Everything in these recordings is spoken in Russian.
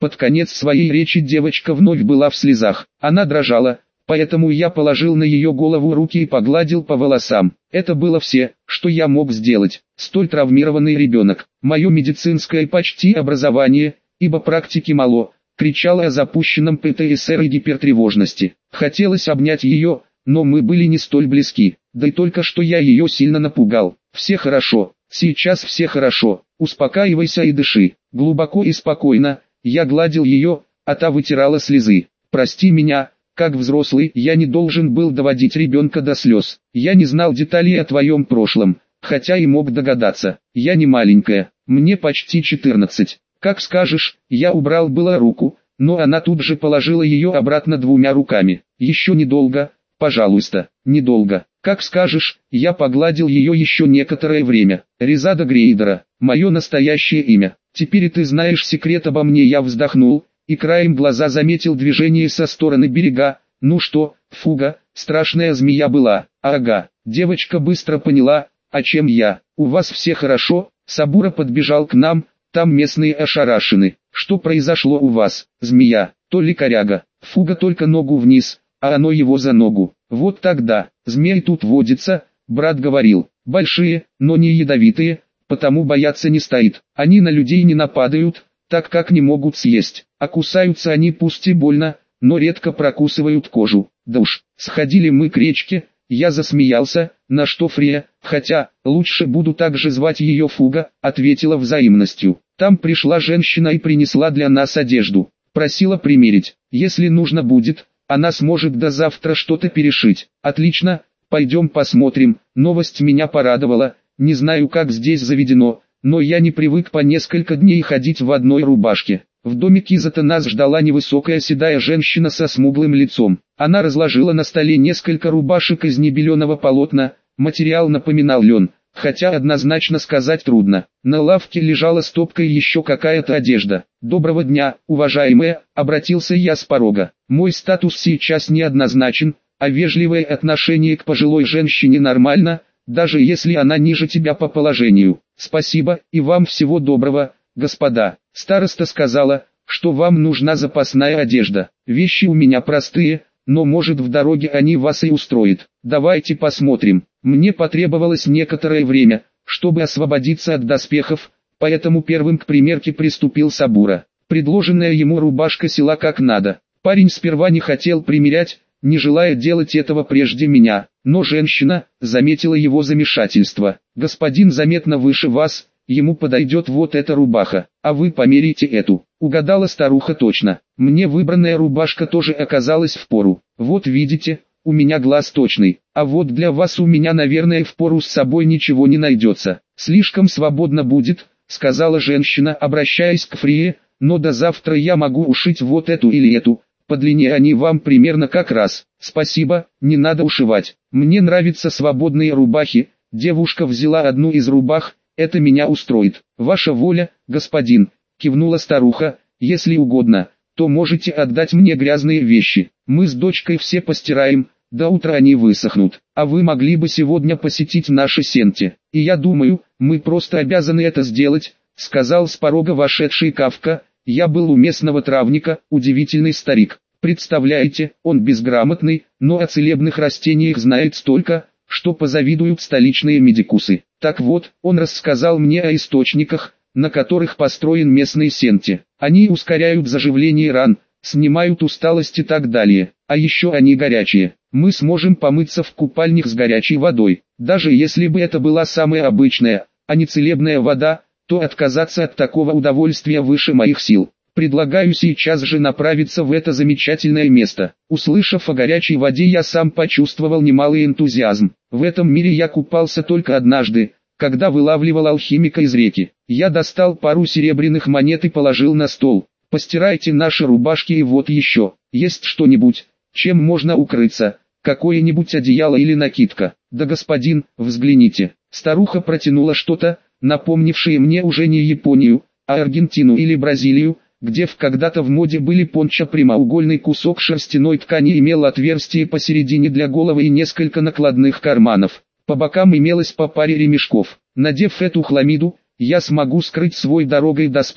Под конец своей речи девочка вновь была в слезах. Она дрожала, поэтому я положил на ее голову руки и погладил по волосам. Это было все, что я мог сделать. Столь травмированный ребенок. Мое медицинское почти образование, ибо практики мало, кричало о запущенном ПТСР и гипертревожности. Хотелось обнять ее, но мы были не столь близки. Да и только что я ее сильно напугал. Все хорошо, сейчас все хорошо. Успокаивайся и дыши. Глубоко и спокойно. Я гладил ее, а та вытирала слезы. Прости меня. Как взрослый, я не должен был доводить ребенка до слез. Я не знал деталей о твоем прошлом, хотя и мог догадаться. Я не маленькая, мне почти 14. Как скажешь, я убрал было руку, но она тут же положила ее обратно двумя руками. Еще недолго, пожалуйста, недолго. Как скажешь, я погладил ее еще некоторое время. Резада Грейдера, мое настоящее имя. Теперь ты знаешь секрет обо мне. Я вздохнул и краем глаза заметил движение со стороны берега. Ну что, Фуга, страшная змея была. Ага, девочка быстро поняла, о чем я. У вас все хорошо? Сабура подбежал к нам, там местные ошарашены. Что произошло у вас, змея? То ли коряга. Фуга только ногу вниз, а оно его за ногу. Вот тогда, змей тут водится, брат говорил. Большие, но не ядовитые, потому бояться не стоит. Они на людей не нападают, так как не могут съесть. А кусаются они пусть и больно, но редко прокусывают кожу. Да уж, сходили мы к речке, я засмеялся, на что Фрея, хотя, лучше буду также звать ее Фуга, ответила взаимностью. Там пришла женщина и принесла для нас одежду. Просила примерить, если нужно будет, она сможет до завтра что-то перешить. Отлично, пойдем посмотрим. Новость меня порадовала, не знаю как здесь заведено, но я не привык по несколько дней ходить в одной рубашке. В доме Кизата нас ждала невысокая седая женщина со смуглым лицом. Она разложила на столе несколько рубашек из небеленого полотна, материал напоминал лен, хотя однозначно сказать трудно. На лавке лежала стопка и еще какая-то одежда. «Доброго дня, уважаемая», — обратился я с порога. «Мой статус сейчас неоднозначен, а вежливое отношение к пожилой женщине нормально, даже если она ниже тебя по положению. Спасибо, и вам всего доброго, господа». Староста сказала, что вам нужна запасная одежда. Вещи у меня простые, но может в дороге они вас и устроят. Давайте посмотрим. Мне потребовалось некоторое время, чтобы освободиться от доспехов, поэтому первым к примерке приступил Сабура. Предложенная ему рубашка села как надо. Парень сперва не хотел примерять, не желая делать этого прежде меня, но женщина заметила его замешательство. «Господин заметно выше вас, ему подойдет вот эта рубаха, а вы померите эту». Угадала старуха точно. Мне выбранная рубашка тоже оказалась впору. Вот видите, у меня глаз точный, а вот для вас у меня, наверное, впору с собой ничего не найдется. Слишком свободно будет, сказала женщина, обращаясь к Фрие, но до завтра я могу ушить вот эту или эту. По длине они вам примерно как раз. Спасибо, не надо ушивать. Мне нравятся свободные рубахи. Девушка взяла одну из рубах. Это меня устроит. Ваша воля, господин, кивнула старуха. Если угодно, то можете отдать мне грязные вещи. Мы с дочкой все постираем, до утра они высохнут. А вы могли бы сегодня посетить наши сенти. И я думаю, мы просто обязаны это сделать, сказал с порога вошедший Кавка. Я был у местного травника, удивительный старик. Представляете, он безграмотный, но о целебных растениях знает столько, что позавидуют столичные медикусы. Так вот, он рассказал мне о источниках, на которых построен местный сенти. Они ускоряют заживление ран, снимают усталость и так далее. А еще они горячие. Мы сможем помыться в купальник с горячей водой. Даже если бы это была самая обычная, а не целебная вода, то отказаться от такого удовольствия выше моих сил. Предлагаю сейчас же направиться в это замечательное место. Услышав о горячей воде, я сам почувствовал немалый энтузиазм. В этом мире я купался только однажды, когда вылавливал алхимика из реки. Я достал пару серебряных монет и положил на стол. Постирайте наши рубашки и вот еще. Есть что-нибудь, чем можно укрыться? Какое-нибудь одеяло или накидка? Да господин, взгляните. Старуха протянула что-то, напомнившие мне уже не Японию, а Аргентину или Бразилию, где когда-то в моде были пончо. Прямоугольный кусок шерстяной ткани имел отверстие посередине для головы и несколько накладных карманов. По бокам имелось по паре ремешков. Надев эту хламиду, я смогу скрыть свой дорогой доспех,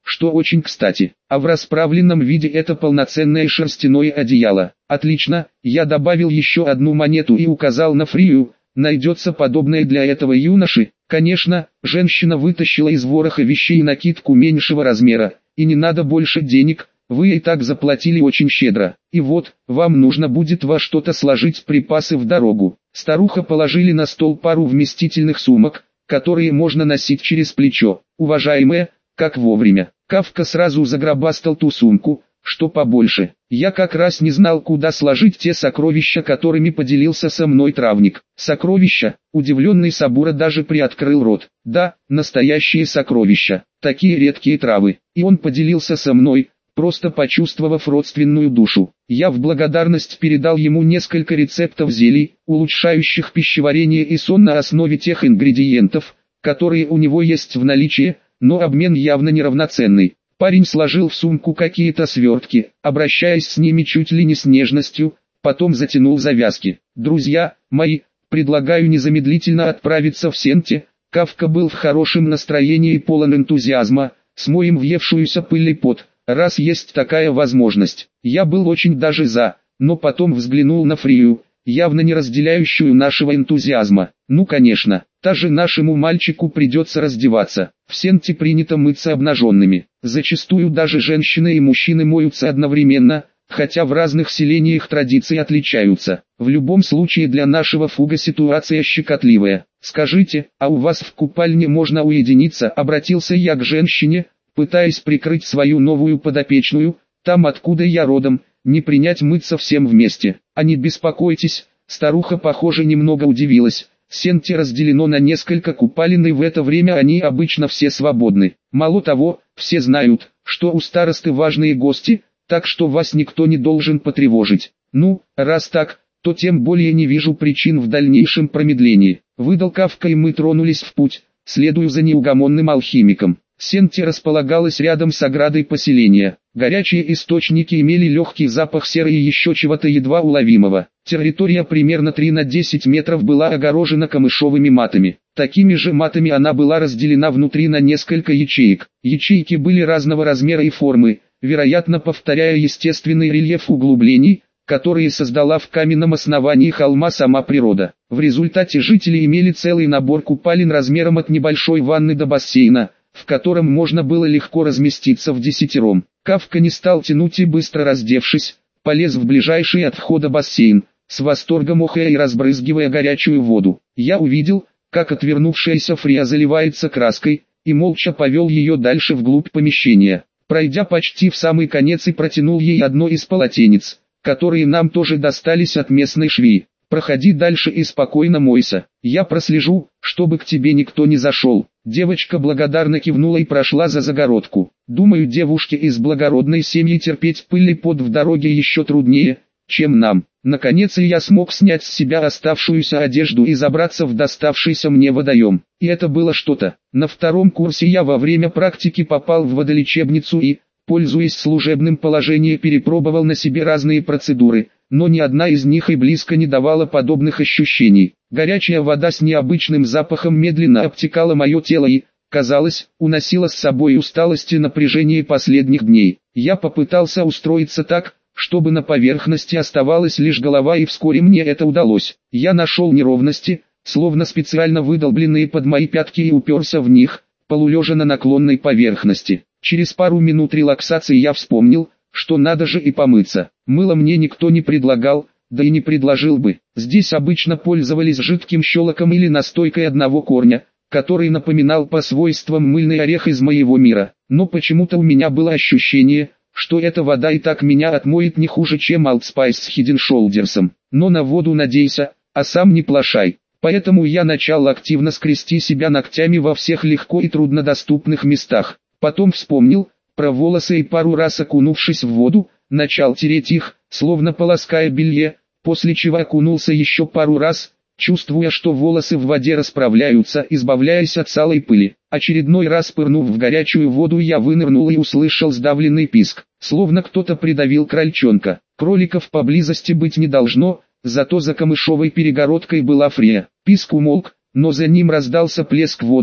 что очень кстати. А в расправленном виде это полноценное шерстяное одеяло. Отлично, я добавил еще одну монету и указал на Фрию. Найдется подобное для этого юноши? Конечно, женщина вытащила из вороха вещей накидку меньшего размера. И не надо больше денег, вы и так заплатили очень щедро. И вот, вам нужно будет во что-то сложить припасы в дорогу. Старуха положили на стол пару вместительных сумок, которые можно носить через плечо. Уважаемая, как вовремя. Кафка сразу загробастал ту сумку, что побольше. Я как раз не знал, куда сложить те сокровища, которыми поделился со мной травник. Сокровища? Удивленный Сабура даже приоткрыл рот. Да, настоящие сокровища. Такие редкие травы. И он поделился со мной, просто почувствовав родственную душу. Я в благодарность передал ему несколько рецептов зелий, улучшающих пищеварение и сон на основе тех ингредиентов, которые у него есть в наличии, но обмен явно неравноценный. Парень сложил в сумку какие-то свертки, обращаясь с ними чуть ли не с нежностью, потом затянул завязки. «Друзья мои, предлагаю незамедлительно отправиться в Сенте». Кафка был в хорошем настроении и полон энтузиазма, смоем въевшуюся пыль и пот. Раз есть такая возможность, я был очень даже за, но потом взглянул на Фрию, явно не разделяющую нашего энтузиазма. Ну конечно, даже нашему мальчику придется раздеваться. В Сенте принято мыться обнаженными. Зачастую даже женщины и мужчины моются одновременно, хотя в разных селениях традиции отличаются. В любом случае для нашего Фуга ситуация щекотливая. «Скажите, а у вас в купальне можно уединиться?» — обратился я к женщине, пытаясь прикрыть свою новую подопечную, там откуда я родом, не принять мыться всем вместе. А не беспокойтесь, старуха похоже немного удивилась. Сенте разделено на несколько купалин и в это время они обычно все свободны. Мало того, все знают, что у старосты важные гости, так что вас никто не должен потревожить. Ну, раз так, то тем более не вижу причин в дальнейшем промедлении. Выдал Кафка и мы тронулись в путь, следуя за неугомонным алхимиком. Сенте располагалась рядом с оградой поселения. Горячие источники имели легкий запах серы и еще чего-то едва уловимого. Территория примерно 3 на 10 метров была огорожена камышовыми матами. Такими же матами она была разделена внутри на несколько ячеек. Ячейки были разного размера и формы, вероятно повторяя естественный рельеф углублений, которые создала в каменном основании холма сама природа. В результате жители имели целый набор купалин размером от небольшой ванны до бассейна, в котором можно было легко разместиться вдесятером. Кафка не стал тянуть и быстро раздевшись, полез в ближайший от входа бассейн, с восторгом охая и разбрызгивая горячую воду. Я увидел, как отвернувшаяся Фрия заливается краской, и молча повел ее дальше вглубь помещения. Пройдя почти в самый конец и протянул ей одно из полотенец, которые нам тоже достались от местной швеи. «Проходи дальше и спокойно мойся, я прослежу, чтобы к тебе никто не зашел». Девочка благодарно кивнула и прошла за загородку. Думаю, девушке из благородной семьи терпеть пыль и пот в дороге еще труднее, чем нам. Наконец я смог снять с себя оставшуюся одежду и забраться в доставшийся мне водоем. И это было что-то. На втором курсе я во время практики попал в водолечебницу и, пользуясь служебным положением, перепробовал на себе разные процедуры, но ни одна из них и близко не давала подобных ощущений. Горячая вода с необычным запахом медленно обтекала мое тело и, казалось, уносила с собой усталость и напряжение последних дней. Я попытался устроиться так, чтобы на поверхности оставалась лишь голова, и вскоре мне это удалось. Я нашел неровности, словно специально выдолбленные под мои пятки, и уперся в них, полулежа на наклонной поверхности. Через пару минут релаксации я вспомнил, что надо же и помыться. Мыло мне никто не предлагал, да и не предложил бы. Здесь обычно пользовались жидким щелоком или настойкой одного корня, который напоминал по свойствам мыльный орех из моего мира. Но почему-то у меня было ощущение, что эта вода и так меня отмоет не хуже, чем Old Spice с Head & Shoulders. Но на воду надейся, а сам не плашай. Поэтому я начал активно скрести себя ногтями во всех легко и труднодоступных местах. Потом вспомнил про волосы и, пару раз окунувшись в воду, начал тереть их, словно полоская белье, после чего окунулся еще пару раз, чувствуя, что волосы в воде расправляются, избавляясь от сала и пыли. Очередной раз пырнув в горячую воду, я вынырнул и услышал сдавленный писк, словно кто-то придавил крольчонка. Кроликов поблизости быть не должно, зато за камышовой перегородкой была Фрия. Писк умолк, но за ним раздался плеск воды,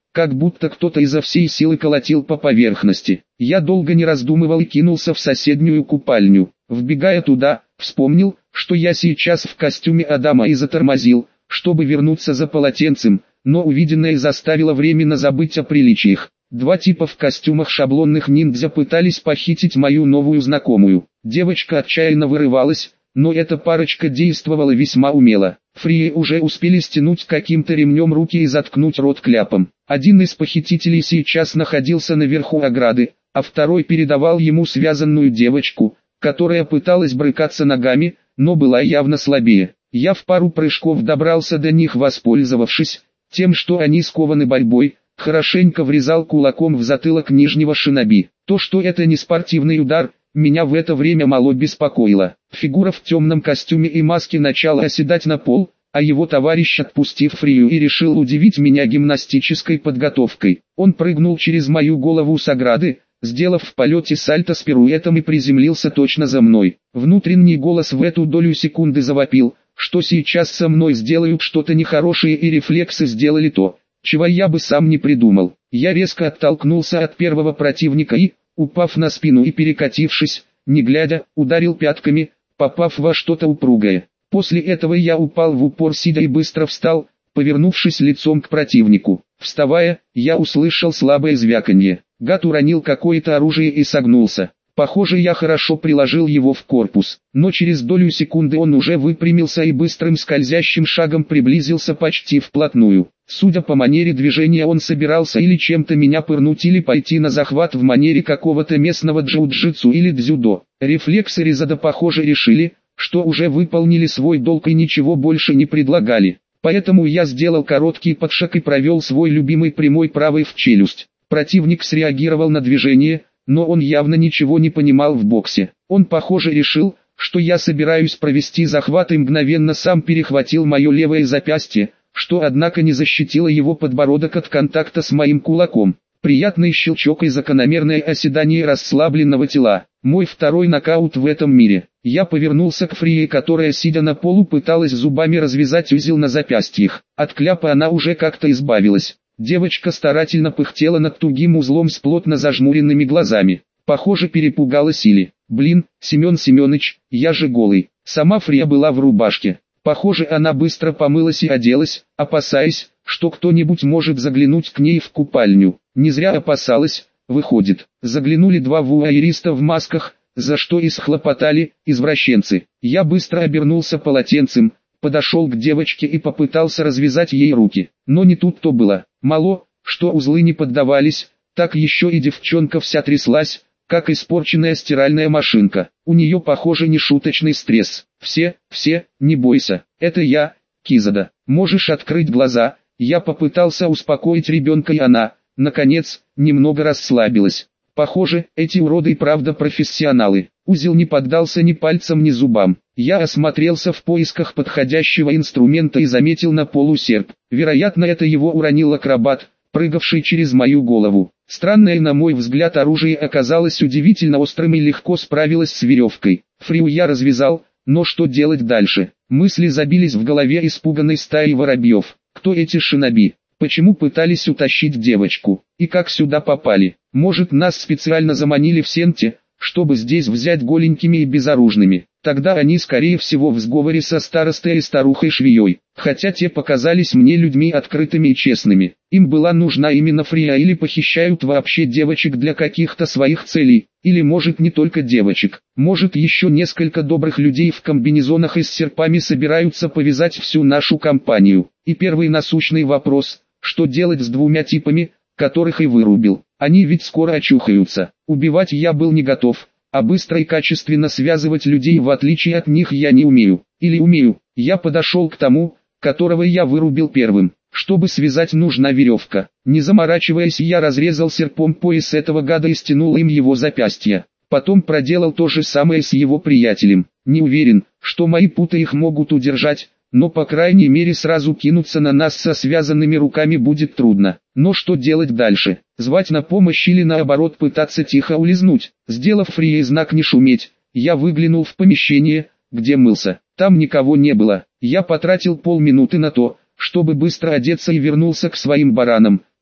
как будто кто-то изо всей силы колотил по поверхности. Я долго не раздумывал и кинулся в соседнюю купальню. Вбегая туда, вспомнил, что я сейчас в костюме Адама и затормозил, чтобы вернуться за полотенцем, но увиденное заставило временно забыть о приличиях. Два типа в костюмах шаблонных ниндзя пытались похитить мою новую знакомую. Девочка отчаянно вырывалась, но эта парочка действовала весьма умело. Фрии уже успели стянуть каким-то ремнем руки и заткнуть рот кляпом. Один из похитителей сейчас находился наверху ограды, а второй передавал ему связанную девочку, которая пыталась брыкаться ногами, но была явно слабее. Я в пару прыжков добрался до них, воспользовавшись тем, что они скованы борьбой, хорошенько врезал кулаком в затылок нижнего шиноби. То, что это не спортивный удар, меня в это время мало беспокоило. Фигура в темном костюме и маске начала оседать на пол, а его товарищ, отпустив Фрию, и решил удивить меня гимнастической подготовкой. Он прыгнул через мою голову с ограды, сделав в полете сальто с пируэтом, и приземлился точно за мной. Внутренний голос в эту долю секунды завопил, что сейчас со мной сделают что-то нехорошее, и рефлексы сделали то, чего я бы сам не придумал. Я резко оттолкнулся от первого противника и, упав на спину и перекатившись, не глядя, ударил пятками, попав во что-то упругое. После этого я упал в упор, сидя, и быстро встал, повернувшись лицом к противнику. Вставая, я услышал слабое звяканье. Гад уронил какое-то оружие и согнулся. Похоже, я хорошо приложил его в корпус, но через долю секунды он уже выпрямился и быстрым скользящим шагом приблизился почти вплотную. Судя по манере движения, он собирался или чем-то меня пырнуть, или пойти на захват в манере какого-то местного джиу-джитсу или дзюдо. Рефлексы Резада, похоже, решили, что уже выполнили свой долг и ничего больше не предлагали. Поэтому я сделал короткий подшаг и провел свой любимый прямой правой в челюсть. Противник среагировал на движение, но он явно ничего не понимал в боксе. Он, похоже, решил, что я собираюсь провести захват, и мгновенно сам перехватил мое левое запястье, что однако не защитило его подбородок от контакта с моим кулаком. Приятный щелчок и закономерное оседание расслабленного тела. Мой второй нокаут в этом мире. Я повернулся к Фрии, которая, сидя на полу, пыталась зубами развязать узел на запястьях. От кляпа она уже как-то избавилась. Девочка старательно пыхтела над тугим узлом с плотно зажмуренными глазами. Похоже, перепугалась или... Блин, Семен Семенович, я же голый. Сама Фрия была в рубашке. Похоже, она быстро помылась и оделась, опасаясь, что кто-нибудь может заглянуть к ней в купальню. Не зря опасалась, выходит. Заглянули два вуайериста в масках, за что и схлопотали, извращенцы. Я быстро обернулся полотенцем, подошел к девочке и попытался развязать ей руки. Но не тут-то было. Мало, что узлы не поддавались, так еще и девчонка вся тряслась, как испорченная стиральная машинка. У нее, похоже, нешуточный стресс. Все, не бойся, это я, Кизада. Можешь открыть глаза. Я попытался успокоить ребенка, и она, наконец, немного расслабилась. Похоже, эти уроды и правда профессионалы. Узел не поддался ни пальцам, ни зубам. Я осмотрелся в поисках подходящего инструмента и заметил на полу серп. Вероятно, это его уронил акробат, прыгавший через мою голову. Странное, на мой взгляд, оружие оказалось удивительно острым и легко справилось с веревкой. Фрию я развязал, но что делать дальше? Мысли забились в голове испуганной стаей воробьев. Кто эти шиноби? Почему пытались утащить девочку? И как сюда попали? Может, нас специально заманили в Сенте, чтобы здесь взять голенькими и безоружными? Тогда они, скорее всего, в сговоре со старостой и старухой-швеей. Хотя те показались мне людьми открытыми и честными. Им была нужна именно Фрия, или похищают вообще девочек для каких-то своих целей. Или может не только девочек. Может, еще несколько добрых людей в комбинезонах и с серпами собираются повязать всю нашу компанию. И первый насущный вопрос: что делать с двумя типами, которых и вырубил? Они ведь скоро очухаются. Убивать я был не готов, а быстро и качественно связывать людей, в отличие от них, я не умею. Или умею. Я подошел к тому, которого я вырубил первым. Чтобы связать, нужна веревка. Не заморачиваясь, я разрезал серпом пояс этого гада и стянул им его запястья. Потом проделал то же самое с его приятелем. Не уверен, что мои путы их могут удержать, но по крайней мере сразу кинуться на нас со связанными руками будет трудно. Но что делать дальше? Звать на помощь или наоборот пытаться тихо улизнуть? Сделав Фрие знак не шуметь, я выглянул в помещение, где мылся. Там никого не было. Я потратил полминуты на то, чтобы быстро одеться, и вернулся к своим баранам,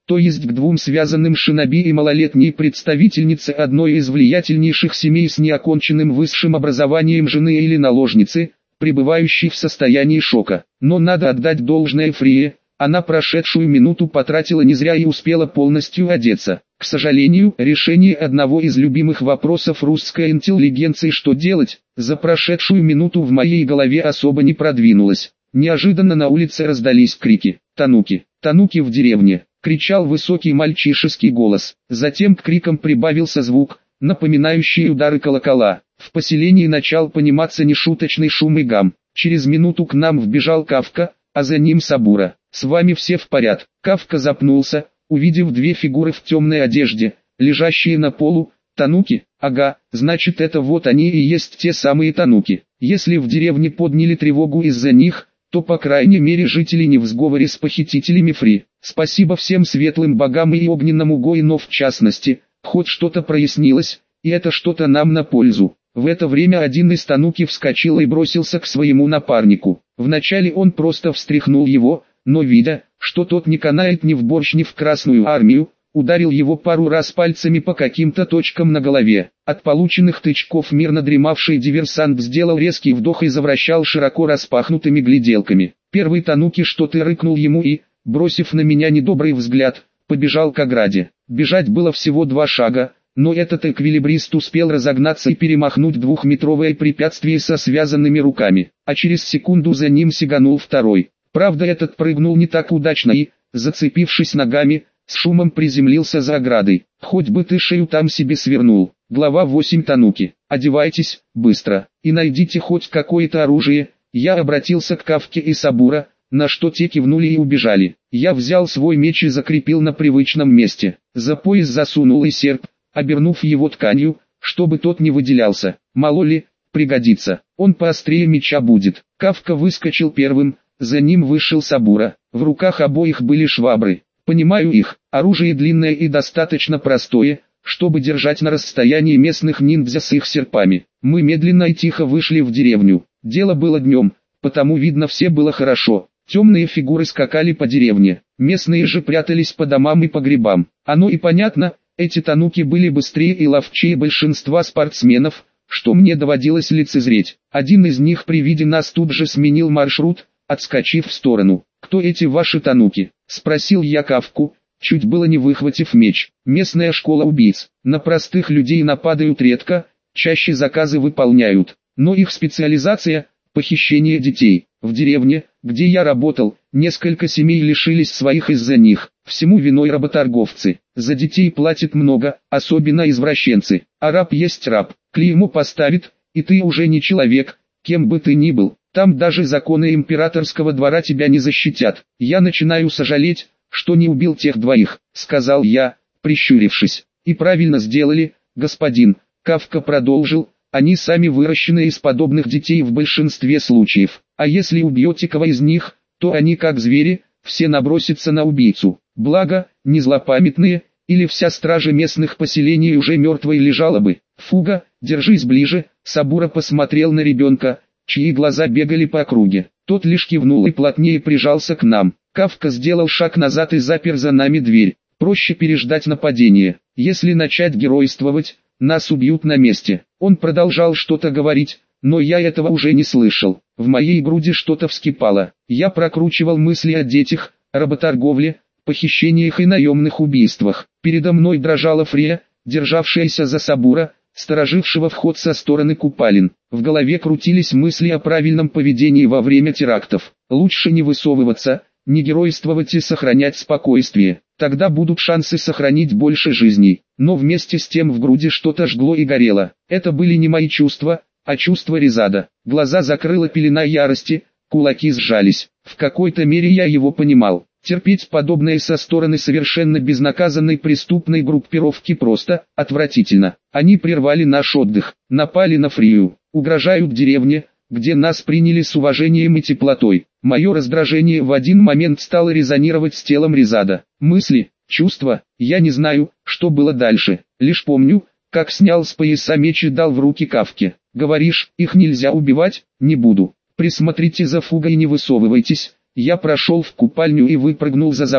то есть к двум связанным шиноби и малолетней представительнице одной из влиятельнейших семей с неоконченным высшим образованием жены или наложницы, пребывающей в состоянии шока. Но надо отдать должное Фрие, она прошедшую минуту потратила не зря и успела полностью одеться. К сожалению, решение одного из любимых вопросов русской интеллигенции, что делать, за прошедшую минуту в моей голове особо не продвинулось. Неожиданно на улице раздались крики: «Тануки! Тануки в деревне!» — кричал высокий мальчишеский голос. Затем к крикам прибавился звук, напоминающий удары колокола. В поселении начал пониматься нешуточный шум и гам. Через минуту к нам вбежал Кавка, а за ним Сабура. «С вами все в порядке?» Кавка запнулся, увидев две фигуры в темной одежде, лежащие на полу. «Тануки? Ага, значит это вот они и есть те самые тануки. Если в деревне подняли тревогу из-за них, то по крайней мере жители не в сговоре с похитителями Фри. Спасибо всем светлым богам и огненному Гоину в частности, хоть что-то прояснилось, и это что-то нам на пользу». В это время один из тануки вскочил и бросился к своему напарнику. Вначале он просто встряхнул его, но видя, что тот не канает ни в борщ, ни в Красную армию, ударил его пару раз пальцами по каким-то точкам на голове. От полученных тычков мирно дремавший диверсант сделал резкий вдох и завращал широко распахнутыми гляделками. Первый тануки что-то рыкнул ему и, бросив на меня недобрый взгляд, побежал к ограде. Бежать было всего 2 шага, но этот эквилибрист успел разогнаться и перемахнуть двухметровое препятствие со связанными руками, а через секунду за ним сиганул второй. Правда, этот прыгнул не так удачно и, зацепившись ногами, с шумом приземлился за оградой. «Хоть бы ты шею там себе свернул». Глава 8. Тануки. «Одевайтесь, быстро, и найдите хоть какое-то оружие». Я обратился к Кавке и Сабура, на что те кивнули и убежали. Я взял свой меч и закрепил на привычном месте. За пояс засунул и серп, обернув его тканью, чтобы тот не выделялся. Мало ли, пригодится. Он поострее меча будет. Кавка выскочил первым, за ним вышел Сабура. В руках обоих были швабры. Понимаю их, оружие длинное и достаточно простое, чтобы держать на расстоянии местных ниндзя с их серпами. Мы медленно и тихо вышли в деревню. Дело было днем, потому видно все было хорошо. Темные фигуры скакали по деревне, местные же прятались по домам и погребам. Оно и понятно, эти тануки были быстрее и ловчее большинства спортсменов, что мне доводилось лицезреть. Один из них при виде нас тут же сменил маршрут, отскочив в сторону. «Кто эти ваши тануки?» — спросил я Кавку, чуть было не выхватив меч. «Местная школа убийц. На простых людей нападают редко, чаще заказы выполняют. Но их специализация — похищение детей. В деревне, где я работал, несколько семей лишились своих из-за них. Всему виной работорговцы. За детей платят много, особенно извращенцы. А раб есть раб. Клеймо поставит, и ты уже не человек, кем бы ты ни был. Там даже законы императорского двора тебя не защитят. Я начинаю сожалеть, что не убил тех двоих», — сказал я, прищурившись. «И правильно сделали, господин», — Кавка продолжил, «они сами выращены из подобных детей в большинстве случаев. А если убьете кого из них, то они как звери, все набросятся на убийцу. Благо, не злопамятные, или вся стража местных поселений уже мертвой лежала бы. Фуга, держись ближе». Сабура посмотрел на ребенка, чьи глаза бегали по округе. Тот лишь кивнул и плотнее прижался к нам. Кавка сделал шаг назад и запер за нами дверь. Проще переждать нападение. Если начать геройствовать, нас убьют на месте. Он продолжал что-то говорить, но я этого уже не слышал. В моей груди что-то вскипало. Я прокручивал мысли о детях, работорговле, похищениях и наемных убийствах. Передо мной дрожала Фрия, державшаяся за Сабура, сторожившего вход со стороны купалин. В голове крутились мысли о правильном поведении во время терактов. Лучше не высовываться, не геройствовать и сохранять спокойствие. Тогда будут шансы сохранить больше жизней. Но вместе с тем в груди что-то жгло и горело. Это были не мои чувства, а чувства Резада. Глаза закрыла пелена ярости, кулаки сжались. В какой-то мере я его понимал. Терпеть подобное со стороны совершенно безнаказанной преступной группировки просто отвратительно. Они прервали наш отдых, напали на Фрию, угрожают деревне, где нас приняли с уважением и теплотой. Мое раздражение в один момент стало резонировать с телом Резада. Мысли, чувства, я не знаю, что было дальше. Лишь помню, как снял с пояса меч и дал в руки Кавке. «Говоришь, их нельзя убивать? Не буду. Присмотрите за Фугой и не высовывайтесь». Я прошел в купальню и выпрыгнул за забор.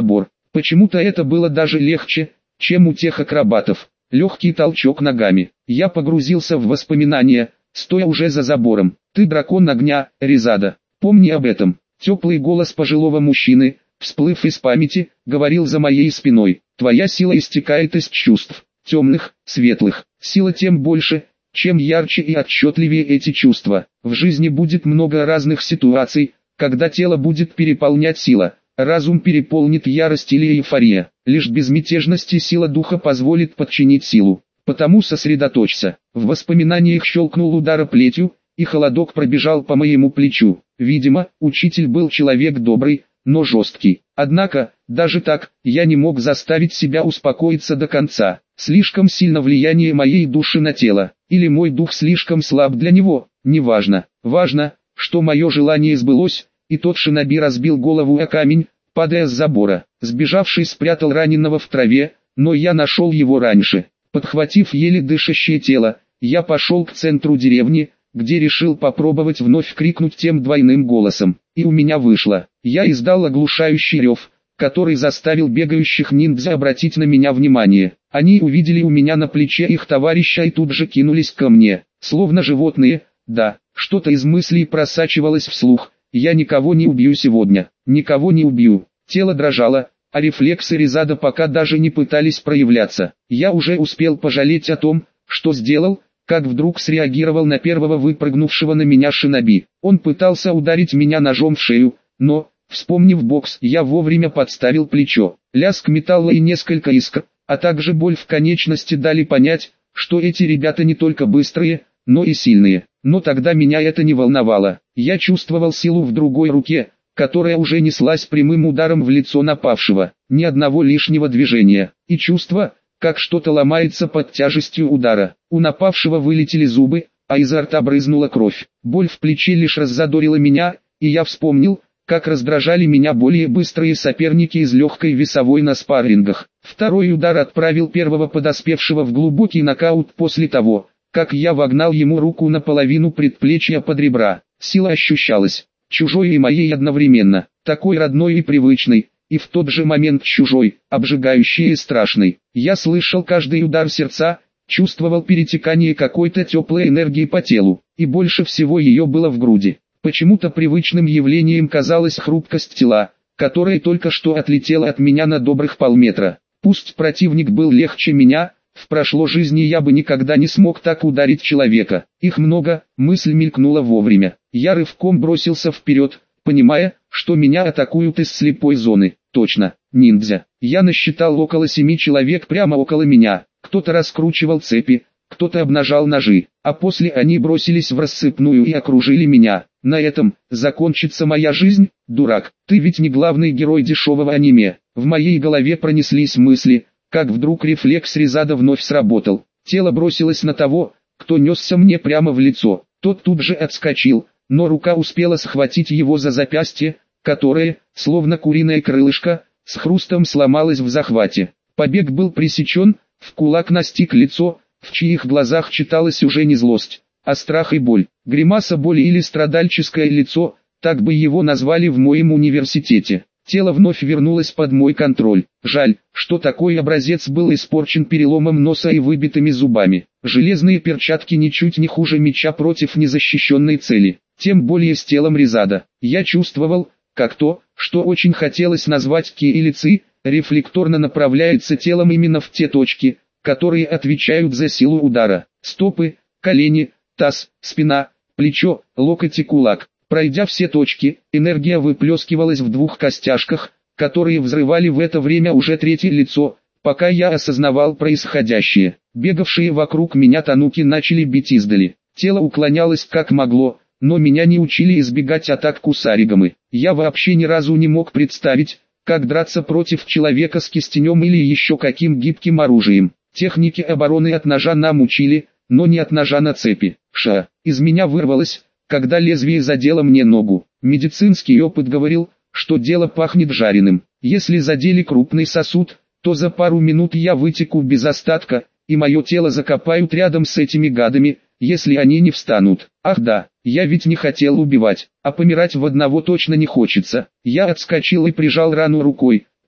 Почему-то это было даже легче, чем у тех акробатов. Легкий толчок ногами. Я погрузился в воспоминания, стоя уже за забором. «Ты дракон огня, Резада. Помни об этом». Теплый голос пожилого мужчины, всплыв из памяти, говорил за моей спиной. «Твоя сила истекает из чувств, темных, светлых. Сила тем больше, чем ярче и отчетливее эти чувства. В жизни будет много разных ситуаций, когда тело будет переполнять сила, разум переполнит ярость или эйфория. Лишь безмятежность и сила духа позволит подчинить силу. Потому сосредоточься». В воспоминаниях щелкнул удар плетью, и холодок пробежал по моему плечу. Видимо, учитель был человек добрый, но жесткий. Однако, даже так, я не мог заставить себя успокоиться до конца. Слишком сильно влияние моей души на тело, или мой дух слишком слаб для него, неважно. Важно, что мое желание сбылось, и тот шиноби разбил голову о камень, падая с забора. Сбежавший спрятал раненого в траве, но я нашел его раньше. Подхватив еле дышащее тело, я пошел к центру деревни, где решил попробовать вновь крикнуть тем двойным голосом. И у меня вышло. Я издал оглушающий рев, который заставил бегающих ниндзя обратить на меня внимание. Они увидели у меня на плече их товарища и тут же кинулись ко мне, словно животные. Да, что-то из мыслей просачивалось вслух. Я никого не убью сегодня, никого не убью. Тело дрожало, а рефлексы Резада пока даже не пытались проявляться. Я уже успел пожалеть о том, что сделал, как вдруг среагировал на первого выпрыгнувшего на меня шиноби. Он пытался ударить меня ножом в шею, но, вспомнив бокс, я вовремя подставил плечо. Лязг металла и несколько искр, а также боль в конечности дали понять, что эти ребята не только быстрые, но и сильные. Но тогда меня это не волновало. Я чувствовал силу в другой руке, которая уже неслась прямым ударом в лицо напавшего. Ни одного лишнего движения. И чувство, как что-то ломается под тяжестью удара. У напавшего вылетели зубы, а изо рта брызнула кровь. Боль в плече лишь раззадорила меня, и я вспомнил, как раздражали меня более быстрые соперники из легкой весовой на спаррингах. Второй удар отправил первого подоспевшего в глубокий нокаут после того, как я вогнал ему руку наполовину предплечья под ребра. Сила ощущалась, чужой и моей одновременно, такой родной и привычной, и в тот же момент чужой, обжигающей и страшной. Я слышал каждый удар сердца, чувствовал перетекание какой-то теплой энергии по телу, и больше всего ее было в груди. Почему-то привычным явлением казалась хрупкость тела, которая только что отлетела от меня на добрых полметра. Пусть противник был легче меня, в прошлой жизни я бы никогда не смог так ударить человека. Их много, мысль мелькнула вовремя. Я рывком бросился вперед, понимая, что меня атакуют из слепой зоны. Точно, ниндзя. Я насчитал около 7 человек прямо около меня. Кто-то раскручивал цепи, кто-то обнажал ножи, а после они бросились в рассыпную и окружили меня. На этом закончится моя жизнь, дурак. Ты ведь не главный герой дешевого аниме. В моей голове пронеслись мысли, как вдруг рефлекс Резада вновь сработал. Тело бросилось на того, кто несся мне прямо в лицо. Тот тут же отскочил, но рука успела схватить его за запястье, которое, словно куриное крылышко, с хрустом сломалось в захвате. Побег был пресечен, в кулак настиг лицо, в чьих глазах читалась уже не злость, а страх и боль. Гримаса боли или страдальческое лицо, так бы его назвали в моем университете. Тело вновь вернулось под мой контроль. Жаль, что такой образец был испорчен переломом носа и выбитыми зубами. Железные перчатки ничуть не хуже меча против незащищенной цели. Тем более с телом Резада. Я чувствовал, как то, что очень хотелось назвать ки или ци, рефлекторно направляется телом именно в те точки, которые отвечают за силу удара. Стопы, колени, таз, спина, плечо, локоть и кулак. Пройдя все точки, энергия выплескивалась в 2 костяшках, которые взрывали в это время уже третье лицо, пока я осознавал происходящее. Бегавшие вокруг меня тануки начали бить издали. Тело уклонялось как могло, но меня не учили избегать атак кусаригамы. Я вообще ни разу не мог представить, как драться против человека с кистенем или еще каким гибким оружием. Техники обороны от ножа нам учили, но не от ножа на цепи. Из меня вырвалось, когда лезвие задело мне ногу. Медицинский опыт говорил, что дело пахнет жареным. Если задели крупный сосуд, то за пару минут я вытеку без остатка, и мое тело закопают рядом с этими гадами, если они не встанут. Ах да, я ведь не хотел убивать, а помирать в одного точно не хочется. Я отскочил и прижал рану рукой,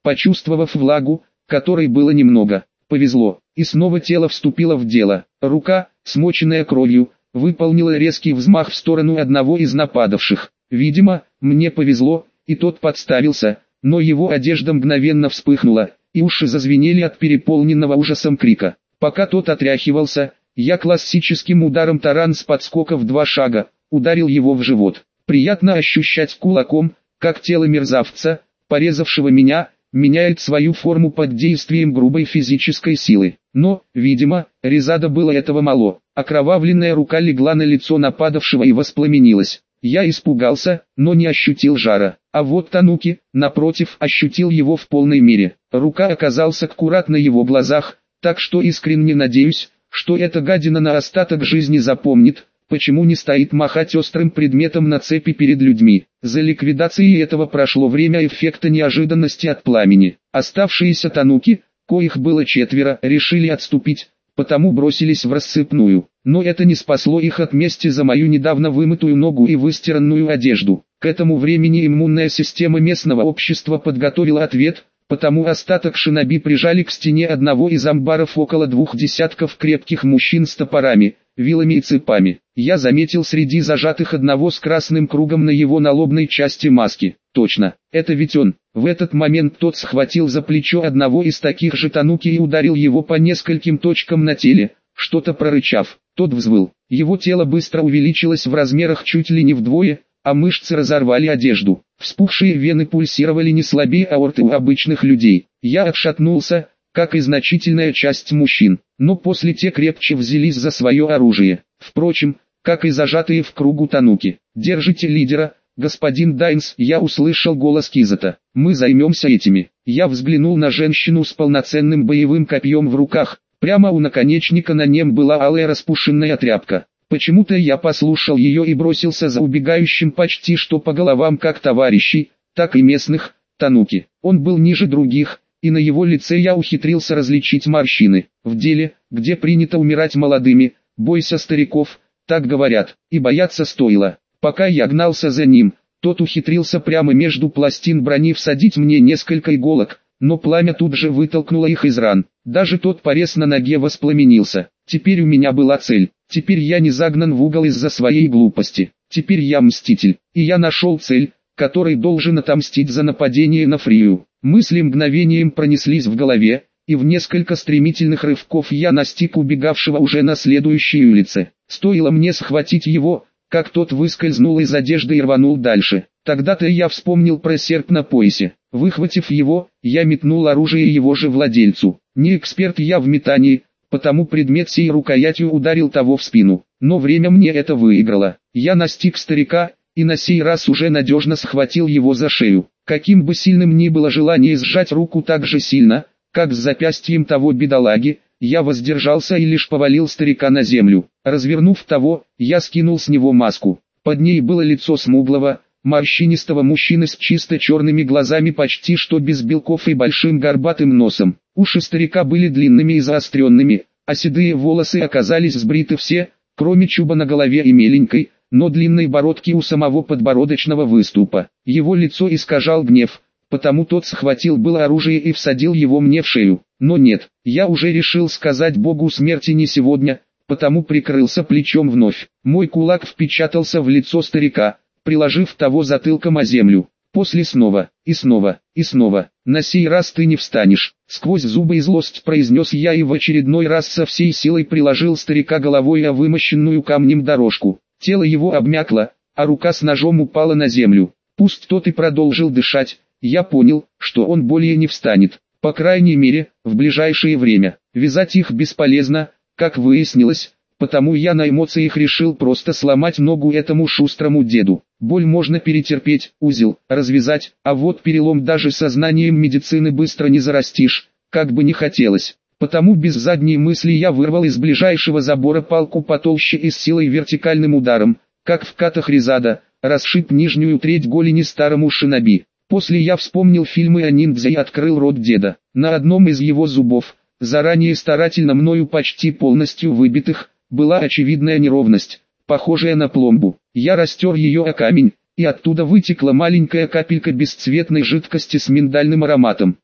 почувствовав влагу, которой было немного. Повезло, и снова тело вступило в дело. Рука, смоченная кровью, выполнила резкий взмах в сторону одного из нападавших. Видимо, мне повезло, и тот подставился, но его одежда мгновенно вспыхнула, и уши зазвенели от переполненного ужасом крика. Пока тот отряхивался, я классическим ударом таран с подскока в 2 шага, ударил его в живот. Приятно ощущать кулаком, как тело мерзавца, порезавшего меня, меняет свою форму под действием грубой физической силы. Но, видимо, Резада было этого мало. Окровавленная рука легла на лицо нападавшего и воспламенилась. Я испугался, но не ощутил жара. А вот Тануки, напротив, ощутил его в полной мере. Рука оказалась аккурат на его глазах, так что искренне надеюсь, что эта гадина на остаток жизни запомнит, почему не стоит махать острым предметом на цепи перед людьми. За ликвидацией этого прошло время эффекта неожиданности от пламени. Оставшиеся Тануки, коих было 4, решили отступить, потому бросились в рассыпную. Но это не спасло их от мести за мою недавно вымытую ногу и выстиранную одежду. К этому времени иммунная система местного общества подготовила ответ, потому остаток шиноби прижали к стене одного из амбаров около 2 десятков крепких мужчин с топорами, вилами и цепами. Я заметил среди зажатых одного с красным кругом на его налобной части маски. Точно, это ведь он. В этот момент тот схватил за плечо одного из таких же Тануки и ударил его по нескольким точкам на теле, что-то прорычав. Тот взвыл. Его тело быстро увеличилось в размерах чуть ли не вдвое, а мышцы разорвали одежду. Вспухшие вены пульсировали не слабее аорты у обычных людей. Я отшатнулся, как и значительная часть мужчин, но после те крепче взялись за свое оружие. Впрочем, как и зажатые в кругу Тануки. «Держите лидера, господин Дайнс», я услышал голос Кизата. «Мы займемся этими». Я взглянул на женщину с полноценным боевым копьем в руках. Прямо у наконечника на нем была алая распушенная тряпка. Почему-то я послушал ее и бросился за убегающим почти что по головам как товарищей, так и местных, Тануки. Он был ниже других, и на его лице я ухитрился различить морщины. В деле, где принято умирать молодыми, бойся стариков, так говорят, и бояться стоило. Пока я гнался за ним, тот ухитрился прямо между пластин брони всадить мне несколько иголок, но пламя тут же вытолкнуло их из ран. Даже тот порез на ноге воспламенился. Теперь у меня была цель. Теперь я не загнан в угол из-за своей глупости. Теперь я мститель. И я нашел цель, который должен отомстить за нападение на Фрию. Мысли мгновением пронеслись в голове, и в несколько стремительных рывков я настиг убегавшего уже на следующей улице. Стоило мне схватить его, как тот выскользнул из одежды и рванул дальше. Тогда-то я вспомнил про серп на поясе. Выхватив его, я метнул оружие его же владельцу. Не эксперт я в метании, потому предмет сей рукоятью ударил того в спину. Но время мне это выиграло. Я настиг старика, и на сей раз уже надежно схватил его за шею. Каким бы сильным ни было желание сжать руку так же сильно, как с запястьем того бедолаги, я воздержался и лишь повалил старика на землю. Развернув того, я скинул с него маску. Под ней было лицо смуглого, морщинистого мужчины с чисто черными глазами почти что без белков и большим горбатым носом. Уши старика были длинными и заостренными, а седые волосы оказались сбриты все, кроме чуба на голове и меленькой, но длинной бородки у самого подбородочного выступа. Его лицо искажал гнев, потому тот схватил было оружие и всадил его мне в шею. Но нет, я уже решил сказать Богу смерти не сегодня, потому прикрылся плечом вновь. Мой кулак впечатался в лицо старика, приложив того затылком о землю. После снова, и снова, и снова. «На сей раз ты не встанешь», — сквозь зубы и злость произнес я и в очередной раз со всей силой приложил старика головой о вымощенную камнем дорожку. Тело его обмякло, а рука с ножом упала на землю. Пусть тот и продолжил дышать, я понял, что он более не встанет. По крайней мере, в ближайшее время. Вязать их бесполезно, как выяснилось, потому я на эмоциях решил просто сломать ногу этому шустрому деду. Боль можно перетерпеть, узел развязать, а вот перелом даже со знанием медицины быстро не зарастишь, как бы не хотелось. Потому без задней мысли я вырвал из ближайшего забора палку потолще и с силой вертикальным ударом, как в катах Резада, расшиб нижнюю треть голени старому шиноби. После я вспомнил фильмы о ниндзя и открыл рот деда. На одном из его зубов, заранее старательно мною почти полностью выбитых, была очевидная неровность, похожая на пломбу. Я растер ее о камень, и оттуда вытекла маленькая капелька бесцветной жидкости с миндальным ароматом.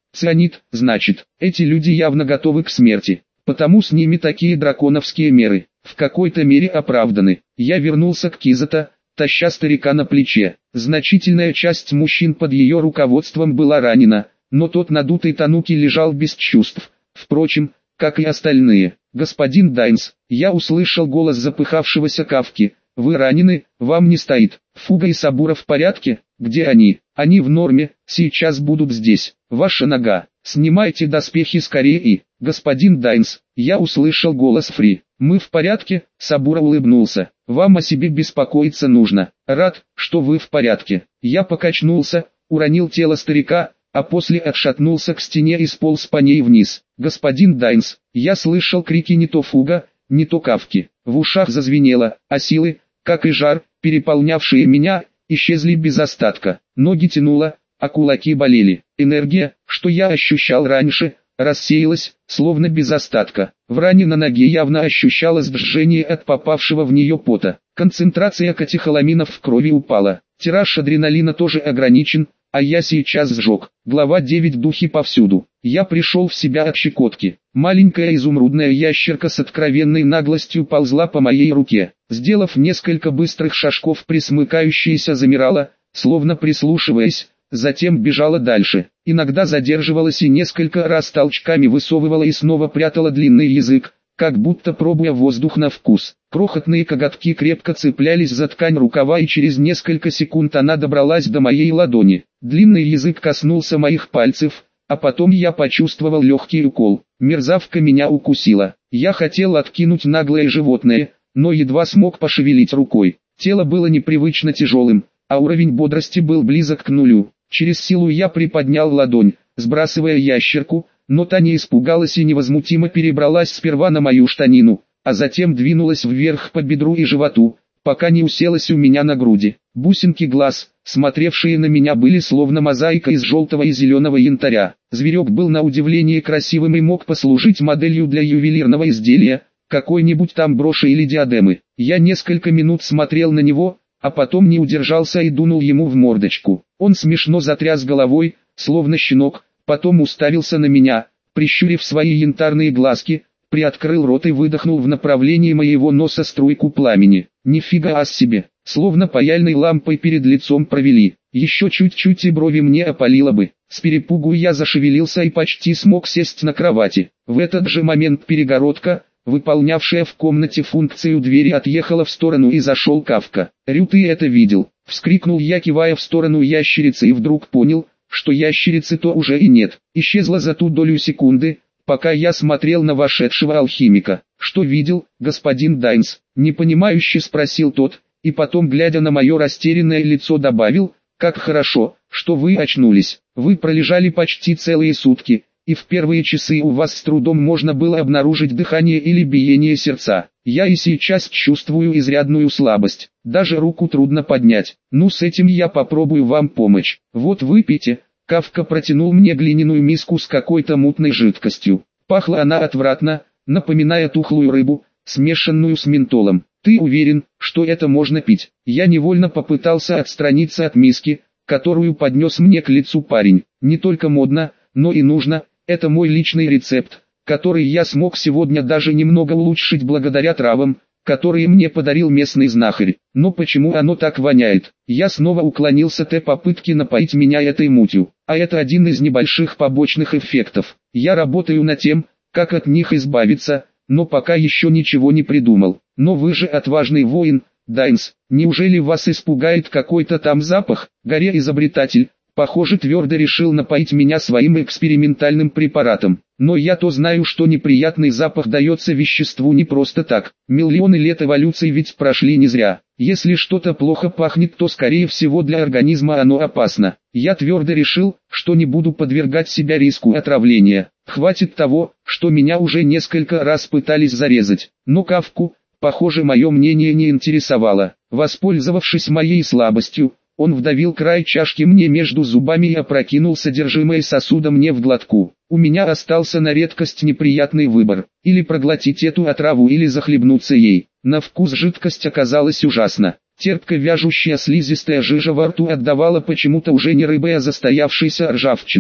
Цианид, значит, эти люди явно готовы к смерти, потому с ними такие драконовские меры, в какой-то мере оправданы. Я вернулся к Кизата, таща старика на плече. Значительная часть мужчин под ее руководством была ранена, но тот надутый Тануки лежал без чувств, впрочем, как и остальные. «Господин Дайнс», я услышал голос запыхавшегося Кавки, «вы ранены, вам не стоит. Фуга и Сабура в порядке? Где они?» «Они в норме, сейчас будут здесь. Ваша нога. Снимайте доспехи скорее и...» «Господин Дайнс», я услышал голос Фри, «мы в порядке?» Сабура улыбнулся, «вам о себе беспокоиться нужно. Рад, что вы в порядке». Я покачнулся, уронил тело старика, а после отшатнулся к стене и сполз по ней вниз. «Господин Дайнс», я слышал крики не то Фуга, не то Кавки. В ушах зазвенело, а силы, как и жар, переполнявшие меня, исчезли без остатка. Ноги тянуло, а кулаки болели. Энергия, что я ощущал раньше, рассеялась, словно без остатка. В ране на ноге явно ощущалось жжение от попавшего в нее пота. Концентрация катехоламинов в крови упала. Тираж адреналина тоже ограничен, а я сейчас сжег. Глава 9. Духи повсюду. Я пришел в себя от щекотки. Маленькая изумрудная ящерка с откровенной наглостью ползла по моей руке. Сделав несколько быстрых шажков, присмыкающаяся замирала, словно прислушиваясь, затем бежала дальше. Иногда задерживалась и несколько раз толчками высовывала и снова прятала длинный язык, как будто пробуя воздух на вкус. Крохотные коготки крепко цеплялись за ткань рукава, и через несколько секунд она добралась до моей ладони. Длинный язык коснулся моих пальцев, а потом я почувствовал легкий укол. Мерзавка меня укусила. Я хотел откинуть наглое животное, но едва смог пошевелить рукой. Тело было непривычно тяжелым, а уровень бодрости был близок к нулю. Через силу я приподнял ладонь, сбрасывая ящерку, но та не испугалась и невозмутимо перебралась сперва на мою штанину, а затем двинулась вверх по бедру и животу, пока не уселась у меня на груди. Бусинки глаз, смотревшие на меня, были словно мозаика из желтого и зеленого янтаря. Зверек был на удивление красивым и мог послужить моделью для ювелирного изделия, какой-нибудь там броши или диадемы. Я несколько минут смотрел на него, а потом не удержался и дунул ему в мордочку. Он смешно затряс головой, словно щенок, потом уставился на меня, прищурив свои янтарные глазки, приоткрыл рот и выдохнул в направлении моего носа струйку пламени. Нифига себе, словно паяльной лампой перед лицом провели. Еще чуть-чуть и брови мне опалило бы. С перепугу я зашевелился и почти смог сесть на кровати. В этот же момент перегородка, выполнявшая в комнате функцию двери, отъехала в сторону и зашел Кавка. «Рю, ты это видел?» — вскрикнул я, кивая в сторону ящерицы, и вдруг понял, что ящерицы-то уже и нет. Исчезла за ту долю секунды, пока я смотрел на вошедшего алхимика. «Что видел, господин Дайнс?» — непонимающе спросил тот, и потом, глядя на мое растерянное лицо, добавил: «Как хорошо, что вы очнулись. Вы пролежали почти целые сутки, и в первые часы у вас с трудом можно было обнаружить дыхание или биение сердца. Я и сейчас чувствую изрядную слабость, даже руку трудно поднять. Ну, с этим я попробую вам помочь. Вот выпейте». Кавка протянул мне глиняную миску с какой-то мутной жидкостью. Пахла она отвратно, напоминая тухлую рыбу, смешанную с ментолом. «Ты уверен, что это можно пить?» Я невольно попытался отстраниться от миски, которую поднес мне к лицу парень. «Не только модно, но и нужно. Это мой личный рецепт, который я смог сегодня даже немного улучшить благодаря травам, которые мне подарил местный знахарь. Но почему оно так воняет?» Я снова уклонился от попытки напоить меня этой мутью. А это один из небольших побочных эффектов. Я работаю над тем, как от них избавиться, но пока еще ничего не придумал. Но вы же отважный воин, Дайнс. Неужели вас испугает какой-то там запах? Горе-изобретатель, похоже, твердо решил напоить меня своим экспериментальным препаратом. Но я-то знаю, что неприятный запах дается веществу не просто так. Миллионы лет эволюции ведь прошли не зря. Если что-то плохо пахнет, то скорее всего для организма оно опасно. Я твердо решил, что не буду подвергать себя риску отравления. Хватит того, что меня уже несколько раз пытались зарезать. Но Кавку, похоже, мое мнение не интересовало. Воспользовавшись моей слабостью, он вдавил край чашки мне между зубами и опрокинул содержимое сосуда мне в глотку. У меня остался на редкость неприятный выбор: или проглотить эту отраву, или захлебнуться ей. На вкус жидкость оказалась ужасна. Терпко-вяжущая слизистая жижа во рту отдавала почему-то уже не рыбой, а застоявшейся ржавчиной.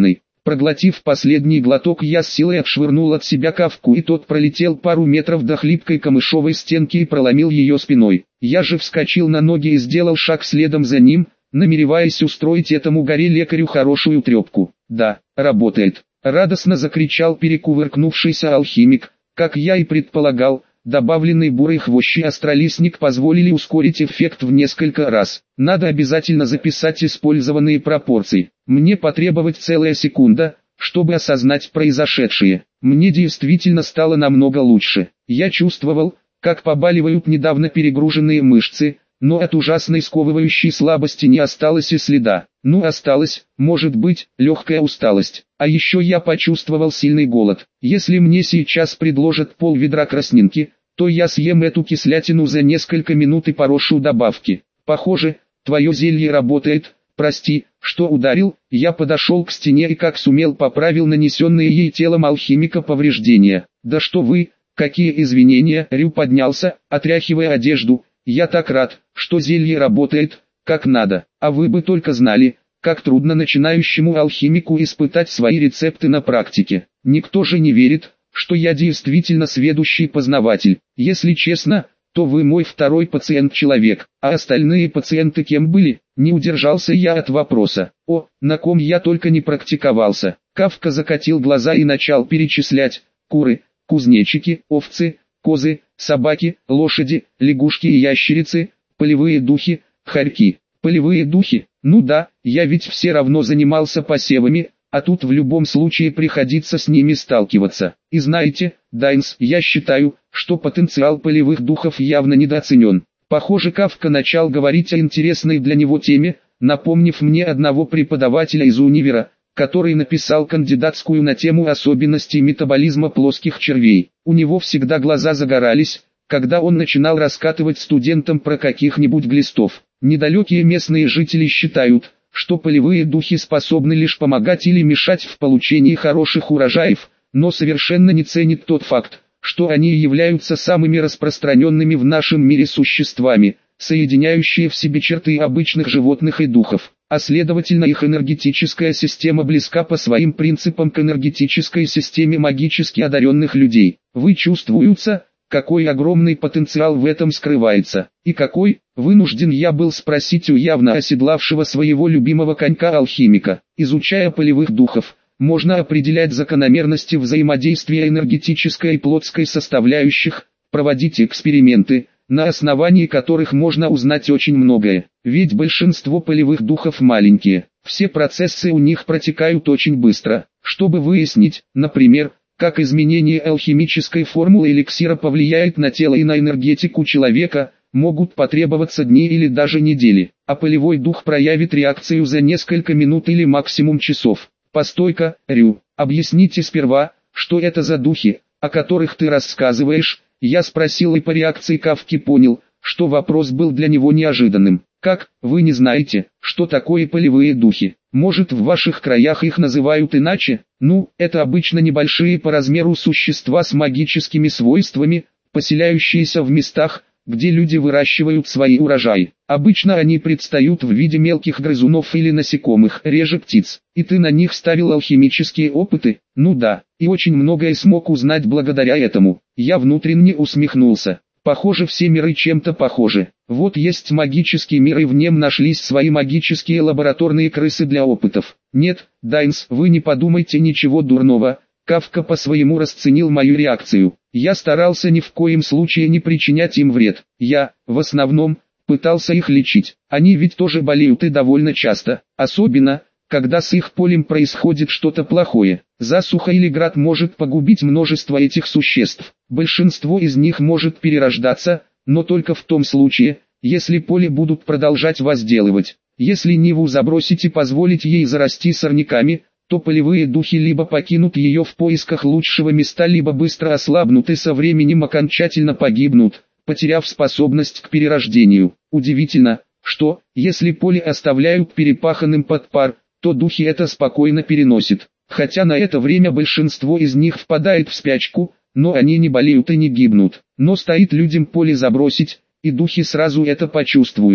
Проглотив последний глоток, я с силой отшвырнул от себя Кафку, и тот пролетел пару метров до хлипкой камышовой стенки и проломил ее спиной. Я же вскочил на ноги и сделал шаг следом за ним, намереваясь устроить этому горе-лекарю хорошую трепку. «Да, работает!» — радостно закричал перекувыркнувшийся алхимик. Как я и предполагал, добавленный бурой хвощи астролистник позволили ускорить эффект в несколько раз. Надо обязательно записать использованные пропорции. Мне потребовалась целая секунда, чтобы осознать произошедшее. Мне действительно стало намного лучше. Я чувствовал, как побаливают недавно перегруженные мышцы, но от ужасной сковывающей слабости не осталось и следа. Ну, осталась, может быть, легкая усталость. А еще я почувствовал сильный голод. Если мне сейчас предложат пол-ведра краснинки, то я съем эту кислятину за несколько минут и порошу добавки. Похоже, твое зелье работает. Прости, что ударил. Я подошел к стене и как сумел поправил нанесенные ей телом алхимика повреждения. Да что вы, какие извинения. Рю поднялся, отряхивая одежду. Я так рад, что зелье работает, как надо. А вы бы только знали, как трудно начинающему алхимику испытать свои рецепты на практике. Никто же не верит, что я действительно сведущий познаватель. Если честно, то вы мой второй пациент-человек, а остальные пациенты кем были? Не удержался я от вопроса. О, на ком я только не практиковался. Кафка закатил глаза и начал перечислять: куры, кузнечики, овцы, козы, собаки, лошади, лягушки и ящерицы, полевые духи, хорьки. Полевые духи? Ну да, я ведь все равно занимался посевами, а тут в любом случае приходится с ними сталкиваться. И знаете, Дайнс, я считаю, что потенциал полевых духов явно недооценен. Похоже, Кафка начал говорить о интересной для него теме, напомнив мне одного преподавателя из универа, который написал кандидатскую на тему особенностей метаболизма плоских червей. У него всегда глаза загорались, когда он начинал раскатывать студентам про каких-нибудь глистов. Недалекие местные жители считают, что полевые духи способны лишь помогать или мешать в получении хороших урожаев, но совершенно не ценят тот факт, что они являются самыми распространенными в нашем мире существами, соединяющие в себе черты обычных животных и духов, а следовательно их энергетическая система близка по своим принципам к энергетической системе магически одаренных людей. Вы чувствуете, какой огромный потенциал в этом скрывается, и какой, вынужден я был спросить у явно оседлавшего своего любимого конька алхимика. Изучая полевых духов, можно определять закономерности взаимодействия энергетической и плотской составляющих, проводить эксперименты, на основании которых можно узнать очень многое. Ведь большинство полевых духов маленькие, все процессы у них протекают очень быстро. Чтобы выяснить, например, как изменение алхимической формулы эликсира повлияет на тело и на энергетику человека, могут потребоваться дни или даже недели, а полевой дух проявит реакцию за несколько минут или максимум часов. Постой-ка, Рю, объясните сперва, что это за духи, о которых ты рассказываешь. Я спросил и по реакции Кафки понял, что вопрос был для него неожиданным. Как, вы не знаете, что такое полевые духи? Может, в ваших краях их называют иначе? Ну, это обычно небольшие по размеру существа с магическими свойствами, поселяющиеся в местах, где люди выращивают свои урожаи. Обычно они предстают в виде мелких грызунов или насекомых, реже птиц. И ты на них ставил алхимические опыты? Ну да, и очень многое смог узнать благодаря этому. Я внутренне усмехнулся. Похоже, все миры чем-то похожи. Вот есть магический мир, и в нем нашлись свои магические лабораторные крысы для опытов. Нет, Дайнс, вы не подумайте ничего дурного. Кафка по-своему расценил мою реакцию. Я старался ни в коем случае не причинять им вред. Я, в основном, пытался их лечить. Они ведь тоже болеют и довольно часто. Особенно, когда с их полем происходит что-то плохое. Засуха или град может погубить множество этих существ. Большинство из них может перерождаться, но только в том случае, если поле будут продолжать возделывать. Если ниву забросить и позволить ей зарасти сорняками, то полевые духи либо покинут ее в поисках лучшего места, либо быстро ослабнут и со временем окончательно погибнут, потеряв способность к перерождению. Удивительно, что, если поле оставляют перепаханным под пар, то духи это спокойно переносят. Хотя на это время большинство из них впадает в спячку, но они не болеют и не гибнут. Но стоит людям поле забросить, и духи сразу это почувствуют.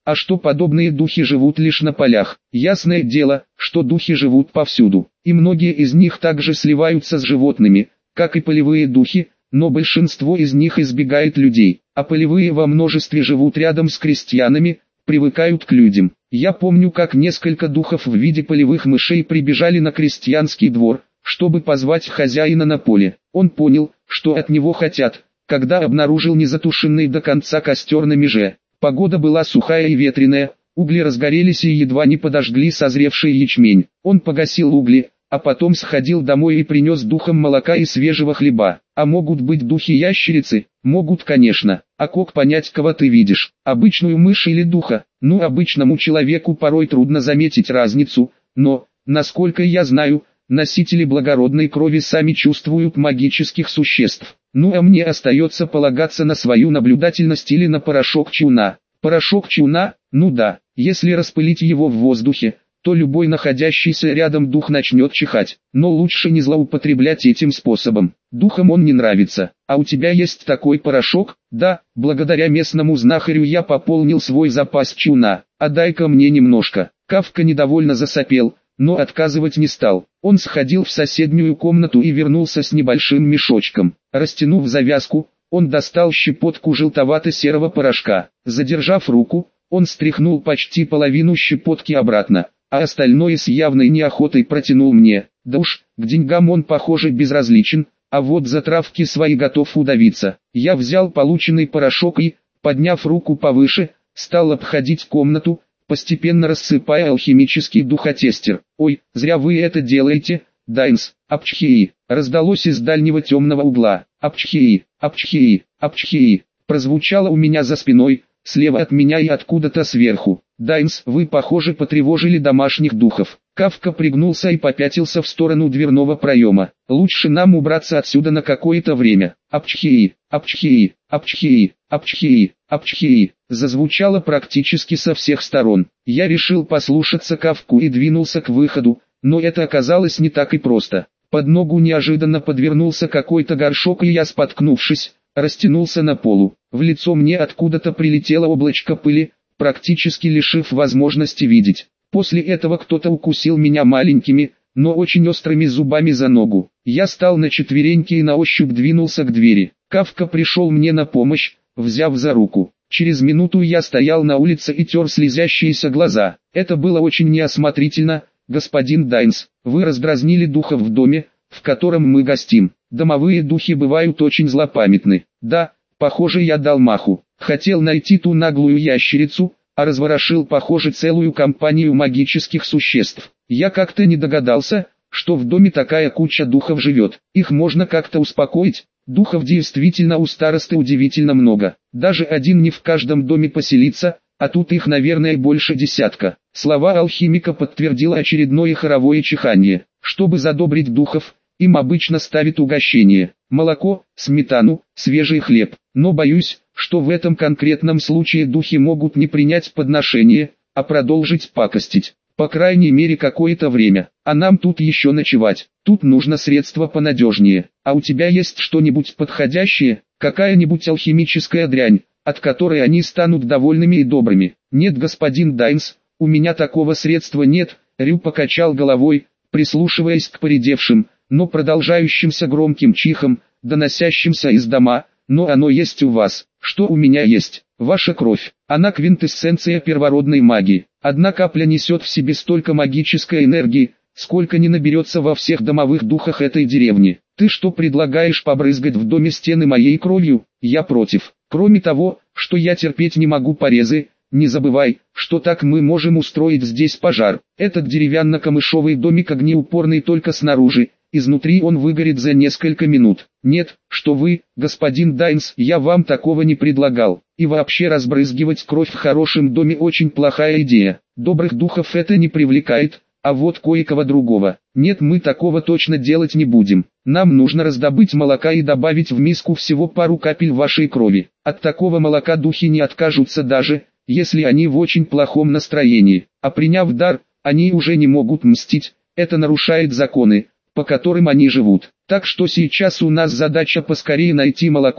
А что подобные духи живут лишь на полях? Ясное дело, что духи живут повсюду, и многие из них также сливаются с животными, как и полевые духи, но большинство из них избегает людей, а полевые во множестве живут рядом с крестьянами, привыкают к людям. Я помню, как несколько духов в виде полевых мышей прибежали на крестьянский двор, чтобы позвать хозяина на поле. Он понял, что от него хотят, когда обнаружил незатушенный до конца костер на меже. Погода была сухая и ветреная, угли разгорелись и едва не подожгли созревший ячмень. Он погасил угли, а потом сходил домой и принес духам молока и свежего хлеба. А могут быть духи-ящерицы? Могут, конечно. А как понять, кого ты видишь? Обычную мышь или духа? Ну, обычному человеку порой трудно заметить разницу, но, насколько я знаю, носители благородной крови сами чувствуют магических существ. Ну а мне остается полагаться на свою наблюдательность или на порошок чуна. Порошок чуна? Ну да, если распылить его в воздухе, то любой находящийся рядом дух начнет чихать, но лучше не злоупотреблять этим способом. Духам он не нравится. А у тебя есть такой порошок? Да, благодаря местному знахарю я пополнил свой запас чуна. А дай-ка мне немножко. Кавка недовольно засопел, но отказывать не стал. Он сходил в соседнюю комнату и вернулся с небольшим мешочком. Растянув завязку, он достал щепотку желтовато-серого порошка. Задержав руку, он стряхнул почти половину щепотки обратно, а остальное с явной неохотой протянул мне. Да уж, к деньгам он, похоже, безразличен, а вот за травки свои готов удавиться. Я взял полученный порошок и, подняв руку повыше, стал обходить комнату, постепенно рассыпая алхимический духотестер. «Ой, зря вы это делаете, Дайнс, апчхии!» раздалось из дальнего темного угла. «Апчхии, апчхии, апчхии!» прозвучало у меня за спиной, слева от меня и откуда-то сверху. «Дайнс, вы, похоже, потревожили домашних духов». Кавка пригнулся и попятился в сторону дверного проема. «Лучше нам убраться отсюда на какое-то время». «Апчхии, апчхии, апчхии, апчхии, апчхии!» зазвучало практически со всех сторон. Я решил послушаться Кавку и двинулся к выходу, но это оказалось не так и просто. Под ногу неожиданно подвернулся какой-то горшок, и я, споткнувшись, растянулся на полу. В лицо мне откуда-то прилетело облачко пыли, практически лишив возможности видеть. После этого кто-то укусил меня маленькими, но очень острыми зубами за ногу. Я стал на четвереньки и на ощупь двинулся к двери. Кавка пришел мне на помощь, взяв за руку. Через минуту я стоял на улице и тер слезящиеся глаза. Это было очень неосмотрительно, господин Дайнс. Вы раздразнили духов в доме, в котором мы гостим. Домовые духи бывают очень злопамятны. Да, похоже, я дал маху. Хотел найти ту наглую ящерицу, а разворошил, похоже, целую компанию магических существ. Я как-то не догадался, что в доме такая куча духов живет. Их можно как-то успокоить. Духов действительно у старосты удивительно много. Даже один не в каждом доме поселится, а тут их, наверное, больше десятка. Слова алхимика подтвердило очередное хоровое чиханье. Чтобы задобрить духов, им обычно ставят угощение: молоко, сметану, свежий хлеб. Но боюсь, что в этом конкретном случае духи могут не принять подношение, а продолжить пакостить. По крайней мере какое-то время. А нам тут еще ночевать. Тут нужно средство понадежнее. А у тебя есть что-нибудь подходящее? Какая-нибудь алхимическая дрянь, от которой они станут довольными и добрыми? Нет, господин Дайнс, у меня такого средства нет. Рю покачал головой, прислушиваясь к поредевшим, но продолжающимся громким чихам, доносящимся из дома. Но оно есть у вас. Что у меня есть? Ваша кровь. Она квинтэссенция первородной магии. Одна капля несет в себе столько магической энергии, сколько не наберется во всех домовых духах этой деревни. Ты что предлагаешь, побрызгать в доме стены моей кровью? Я против. Кроме того, что я терпеть не могу порезы, не забывай, что так мы можем устроить здесь пожар. Этот деревянно-камышовый домик огнеупорный только снаружи, изнутри он выгорит за несколько минут. Нет, что вы, господин Дайнс, я вам такого не предлагал. И вообще, разбрызгивать кровь в хорошем доме очень плохая идея. Добрых духов это не привлекает, а вот кое-кого другого. Нет, мы такого точно делать не будем. Нам нужно раздобыть молока и добавить в миску всего пару капель вашей крови. От такого молока духи не откажутся, даже если они в очень плохом настроении. А приняв дар, они уже не могут мстить. Это нарушает законы, по которым они живут. Так что сейчас у нас задача поскорее найти молоко,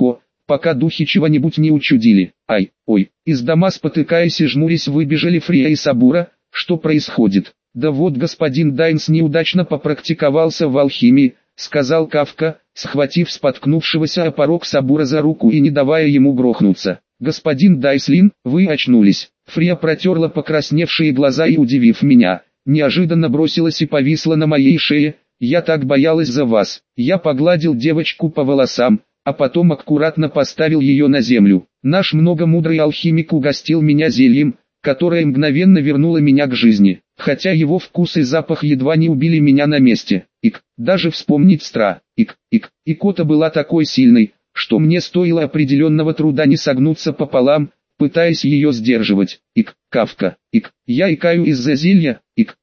пока духи чего-нибудь не учудили. Ай, ой, из дома спотыкаясь и жмурясь выбежали Фрия и Сабура. Что происходит? Да вот господин Дайнс неудачно попрактиковался в алхимии, сказал Кафка, схватив споткнувшегося о порог Сабура за руку и не давая ему грохнуться. Господин Дайслин, вы очнулись. Фрия протерла покрасневшие глаза и, удивив меня, неожиданно бросилась и повисла на моей шее. Я так боялась за вас. Я погладил девочку по волосам, а потом аккуратно поставил ее на землю. Наш многомудрый алхимик угостил меня зельем, которое мгновенно вернуло меня к жизни, хотя его вкус и запах едва не убили меня на месте. Даже вспомнить икота была такой сильной, что мне стоило определенного труда не согнуться пополам, пытаясь ее сдерживать. Кафка, я икаю из-за зелья,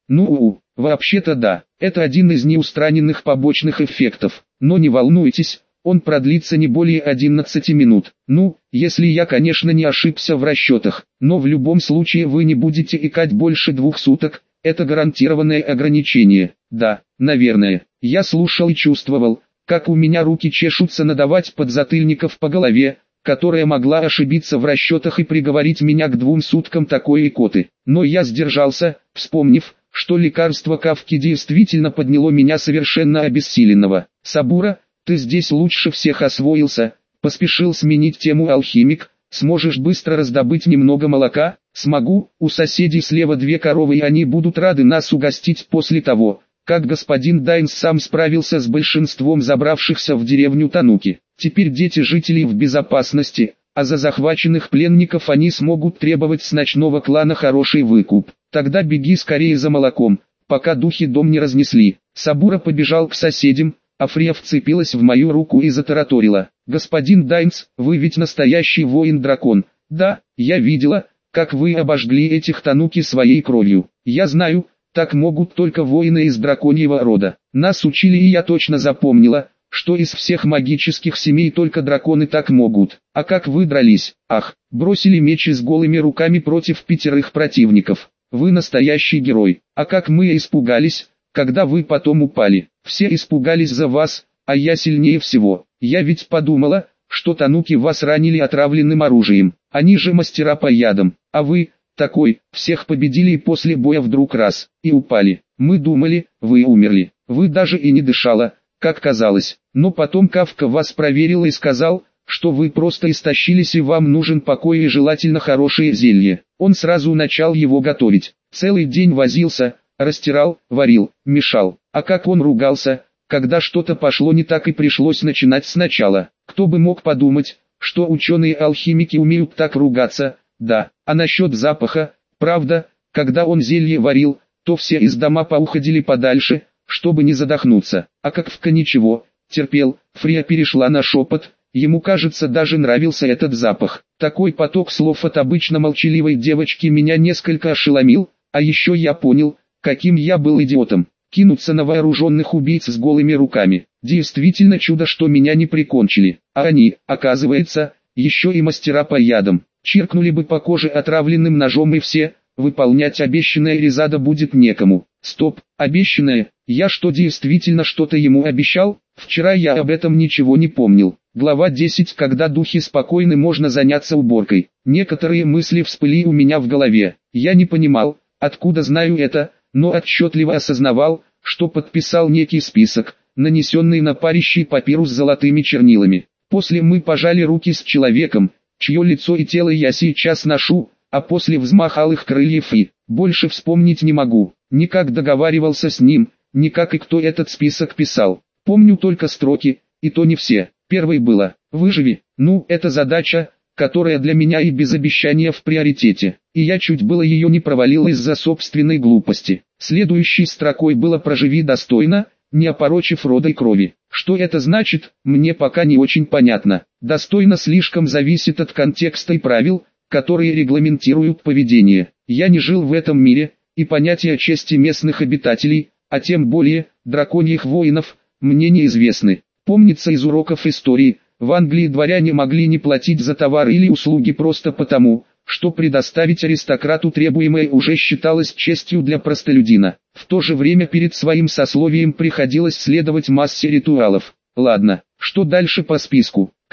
вообще-то да, это один из неустраненных побочных эффектов, но не волнуйтесь, он продлится не более 11 минут. Если я, конечно, не ошибся в расчетах, но в любом случае вы не будете икать больше 2 суток, это гарантированное ограничение. Да, наверное, я слушал и чувствовал, как у меня руки чешутся надавать подзатыльников по голове, которая могла ошибиться в расчетах и приговорить меня к 2 суткам такой икоты. Но я сдержался, вспомнив, что лекарство Кафки действительно подняло меня совершенно обессиленного. Сабура, ты здесь лучше всех освоился, поспешил сменить тему алхимик. Сможешь быстро раздобыть немного молока? Смогу, у соседей слева 2 коровы и они будут рады нас угостить после того, как господин Дайнс сам справился с большинством забравшихся в деревню Тануки. Теперь дети жителей в безопасности, а за захваченных пленников они смогут требовать с ночного клана хороший выкуп. Тогда беги скорее за молоком, пока духи дом не разнесли. Сабура побежал к соседям, а Фрия вцепилась в мою руку и затараторила. «Господин Дайнс, вы ведь настоящий воин-дракон. Да, я видела, как вы обожгли этих Тануки своей кровью. Я знаю, так могут только воины из драконьего рода. Нас учили и я точно запомнила, что из всех магических семей только драконы так могут. А как вы дрались? Ах, бросили мечи с голыми руками против 5 противников. Вы настоящий герой. А как мы испугались, когда вы потом упали. Все испугались за вас, а я сильнее всего. Я ведь подумала, что Тануки вас ранили отравленным оружием. Они же мастера по ядам. А вы, такой, всех победили и после боя вдруг раз, и упали. Мы думали, вы умерли. Вы даже и не дышала, как казалось. Но потом Кафка вас проверил и сказал, что вы просто истощились и вам нужен покой и желательно хорошее зелье. Он сразу начал его готовить. Целый день возился, растирал, варил, мешал. А как он ругался, когда что-то пошло не так и пришлось начинать сначала. Кто бы мог подумать, что ученые-алхимики умеют так ругаться. Да, а насчет запаха, правда, когда он зелье варил, то все из дома поуходили подальше, чтобы не задохнуться. А Кафка ничего, терпел. Фрия перешла на шепот. Ему, кажется, даже нравился этот запах. Такой поток слов от обычно молчаливой девочки меня несколько ошеломил, а еще я понял, каким я был идиотом. Кинуться на вооруженных убийц с голыми руками. Действительно чудо, что меня не прикончили. А они, оказывается, еще и мастера по ядам. Чиркнули бы по коже отравленным ножом и все, выполнять обещанное Резада будет некому. Стоп, обещанное, я что действительно что-то ему обещал? Вчера я об этом ничего не помнил. Глава 10. Когда духи спокойны, можно заняться уборкой. Некоторые мысли всплыли у меня в голове. Я не понимал, откуда знаю это, но отчетливо осознавал, что подписал некий список, нанесенный на парящий папирус золотыми чернилами. После мы пожали руки с человеком, чье лицо и тело я сейчас ношу, а после взмах алых крыльев и больше вспомнить не могу. Никак договаривался с ним, никак и кто этот список писал. Помню только строки, и то не все. Первой было «Выживи». Это задача, которая для меня и без обещания в приоритете, и я чуть было ее не провалил из-за собственной глупости. Следующей строкой было «Проживи достойно, не опорочив рода и крови». Что это значит, мне пока не очень понятно. Достойно слишком зависит от контекста и правил, которые регламентируют поведение. Я не жил в этом мире, и понятия чести местных обитателей, а тем более, драконьих воинов, мне неизвестны. Помнится из уроков истории, в Англии дворяне могли не платить за товары или услуги просто потому, что предоставить аристократу требуемое уже считалось честью для простолюдина. В то же время перед своим сословием приходилось следовать массе ритуалов. Ладно, что дальше по списку?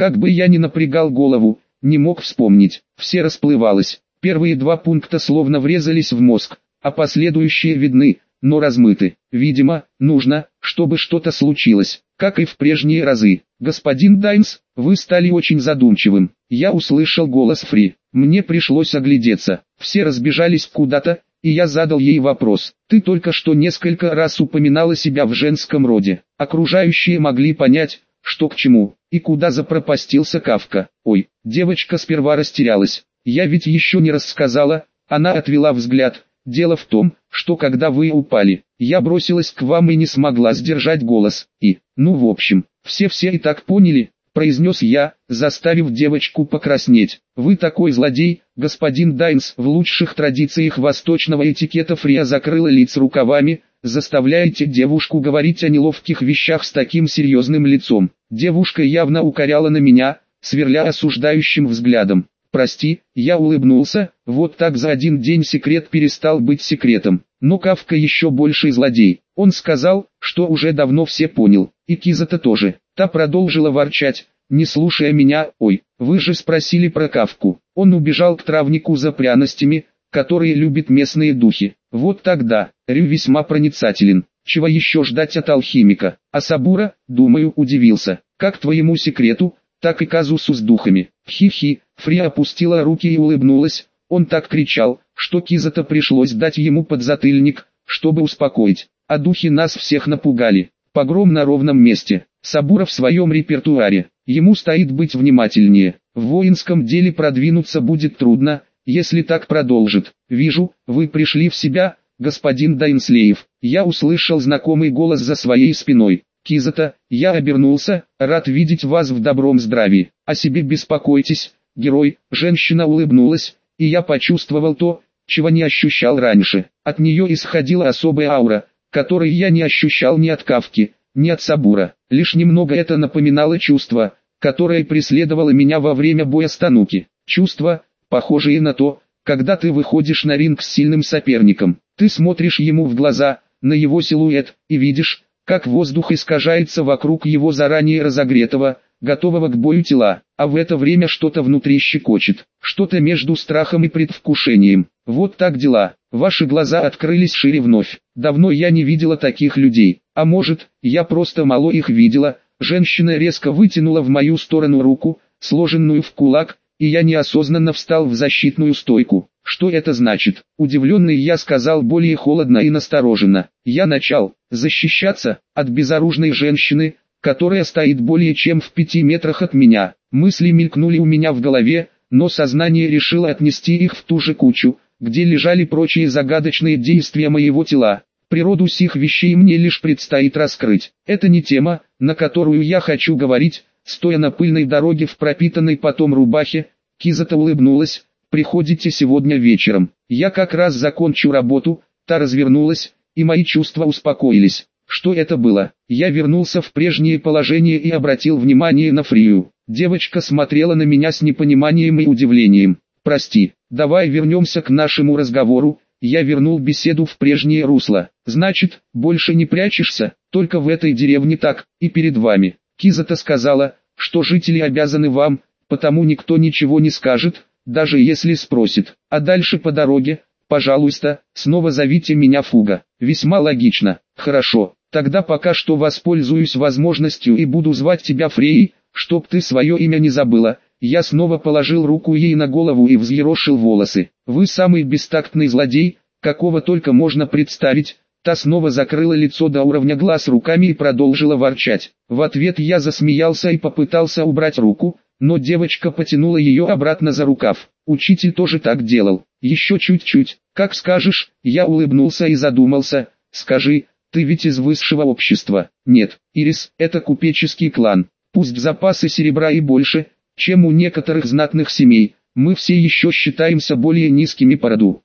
Как бы я ни напрягал голову, не мог вспомнить. Все расплывалось. Первые два пункта словно врезались в мозг, а последующие видны, но размыты. Видимо, нужно, чтобы что-то случилось, как и в прежние разы. «Господин Дайнс, вы стали очень задумчивым». Я услышал голос Фри. Мне пришлось оглядеться. Все разбежались куда-то, и я задал ей вопрос. «Ты только что несколько раз упоминала себя в женском роде. Окружающие могли понять, что к чему, и куда запропастился Кафка». Ой, девочка сперва растерялась. «Я ведь еще не рассказала». Она отвела взгляд. «Дело в том, что когда вы упали, я бросилась к вам и не смогла сдержать голос. И, ну в общем, все и так поняли», произнес я, заставив девочку покраснеть. «Вы такой злодей, господин Дайнс». В лучших традициях восточного этикета Фрия закрыла лиц рукавами, заставляете девушку говорить о неловких вещах с таким серьезным лицом. Девушка явно укоряла на меня, сверля осуждающим взглядом. «Прости», я улыбнулся, вот так за один день секрет перестал быть секретом. Но Кафка еще больший злодей. Он сказал, что уже давно все понял, и Кизата тоже. Та продолжила ворчать, не слушая меня. «Ой, вы же спросили про Кафку. Он убежал к травнику за пряностями, которые любят местные духи. Вот тогда, Рю весьма проницателен. Чего еще ждать от алхимика?» А Сабура, думаю, удивился. «Как твоему секрету, так и казусу с духами». Хи-хи, Фри опустила руки и улыбнулась. Он так кричал, что Кизата пришлось дать ему подзатыльник, чтобы успокоить. А духи нас всех напугали. Погром на ровном месте. Сабура в своем репертуаре. Ему стоит быть внимательнее. В воинском деле продвинуться будет трудно, если так продолжит. «Вижу, вы пришли в себя, господин Дайнслеев». Я услышал знакомый голос за своей спиной. «Кизата», я обернулся, «рад видеть вас в добром здравии. О себе беспокойтесь, герой». Женщина улыбнулась, и я почувствовал то, чего не ощущал раньше. От нее исходила особая аура, которой я не ощущал ни от Кафки, ни от Сабура. Лишь немного это напоминало чувство, которое преследовало меня во время боя с Тануки. Чувство, похожее на то, когда ты выходишь на ринг с сильным соперником. Ты смотришь ему в глаза, на его силуэт, и видишь, как воздух искажается вокруг его заранее разогретого, готового к бою тела, а в это время что-то внутри щекочет, что-то между страхом и предвкушением. Вот так дела. Ваши глаза открылись шире вновь. Давно я не видела таких людей, а может, я просто мало их видела. Женщина резко вытянула в мою сторону руку, сложенную в кулак, и я неосознанно встал в защитную стойку. «Что это значит?» Удивленный я сказал более холодно и настороженно. «Я начал защищаться от безоружной женщины, которая стоит более чем в 5 метрах от меня». Мысли мелькнули у меня в голове, но сознание решило отнести их в ту же кучу, где лежали прочие загадочные действия моего тела. Природу сих вещей мне лишь предстоит раскрыть. Это не тема, на которую я хочу говорить. Стоя на пыльной дороге в пропитанной потом рубахе, Кизата улыбнулась. «Приходите сегодня вечером. Я как раз закончу работу». Та развернулась, и мои чувства успокоились. Что это было? Я вернулся в прежнее положение и обратил внимание на Фрию. Девочка смотрела на меня с непониманием и удивлением. «Прости, давай вернемся к нашему разговору». Я вернул беседу в прежнее русло. «Значит, больше не прячешься, только в этой деревне так, и перед вами». Кизата сказала, что жители обязаны вам, потому никто ничего не скажет, даже если спросит. А дальше по дороге, пожалуйста, снова зовите меня Фуга. Весьма логично. Хорошо, тогда пока что воспользуюсь возможностью и буду звать тебя Фреей, чтоб ты свое имя не забыла. Я снова положил руку ей на голову и взъерошил волосы. Вы самый бестактный злодей, какого только можно представить. Та снова закрыла лицо до уровня глаз руками и продолжила ворчать. В ответ я засмеялся и попытался убрать руку, но девочка потянула ее обратно за рукав. Учитель тоже так делал. Еще чуть-чуть. «Как скажешь». Я улыбнулся и задумался. «Скажи, ты ведь из высшего общества?» «Нет, Ирис, это купеческий клан. Пусть запасы серебра и больше, чем у некоторых знатных семей, мы все еще считаемся более низкими по роду».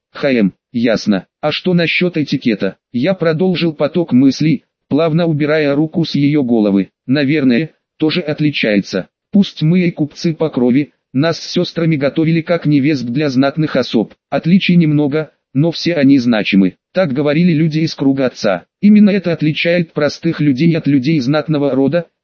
Ясно. А что насчет этикета? Я продолжил поток мыслей, плавно убирая руку с ее головы. Наверное, тоже отличается. Пусть мы и купцы по крови, нас с сестрами готовили как невест для знатных особ. Отличий немного, но все они значимы. Так говорили люди из круга отца. Именно это отличает простых людей от людей знатного рода,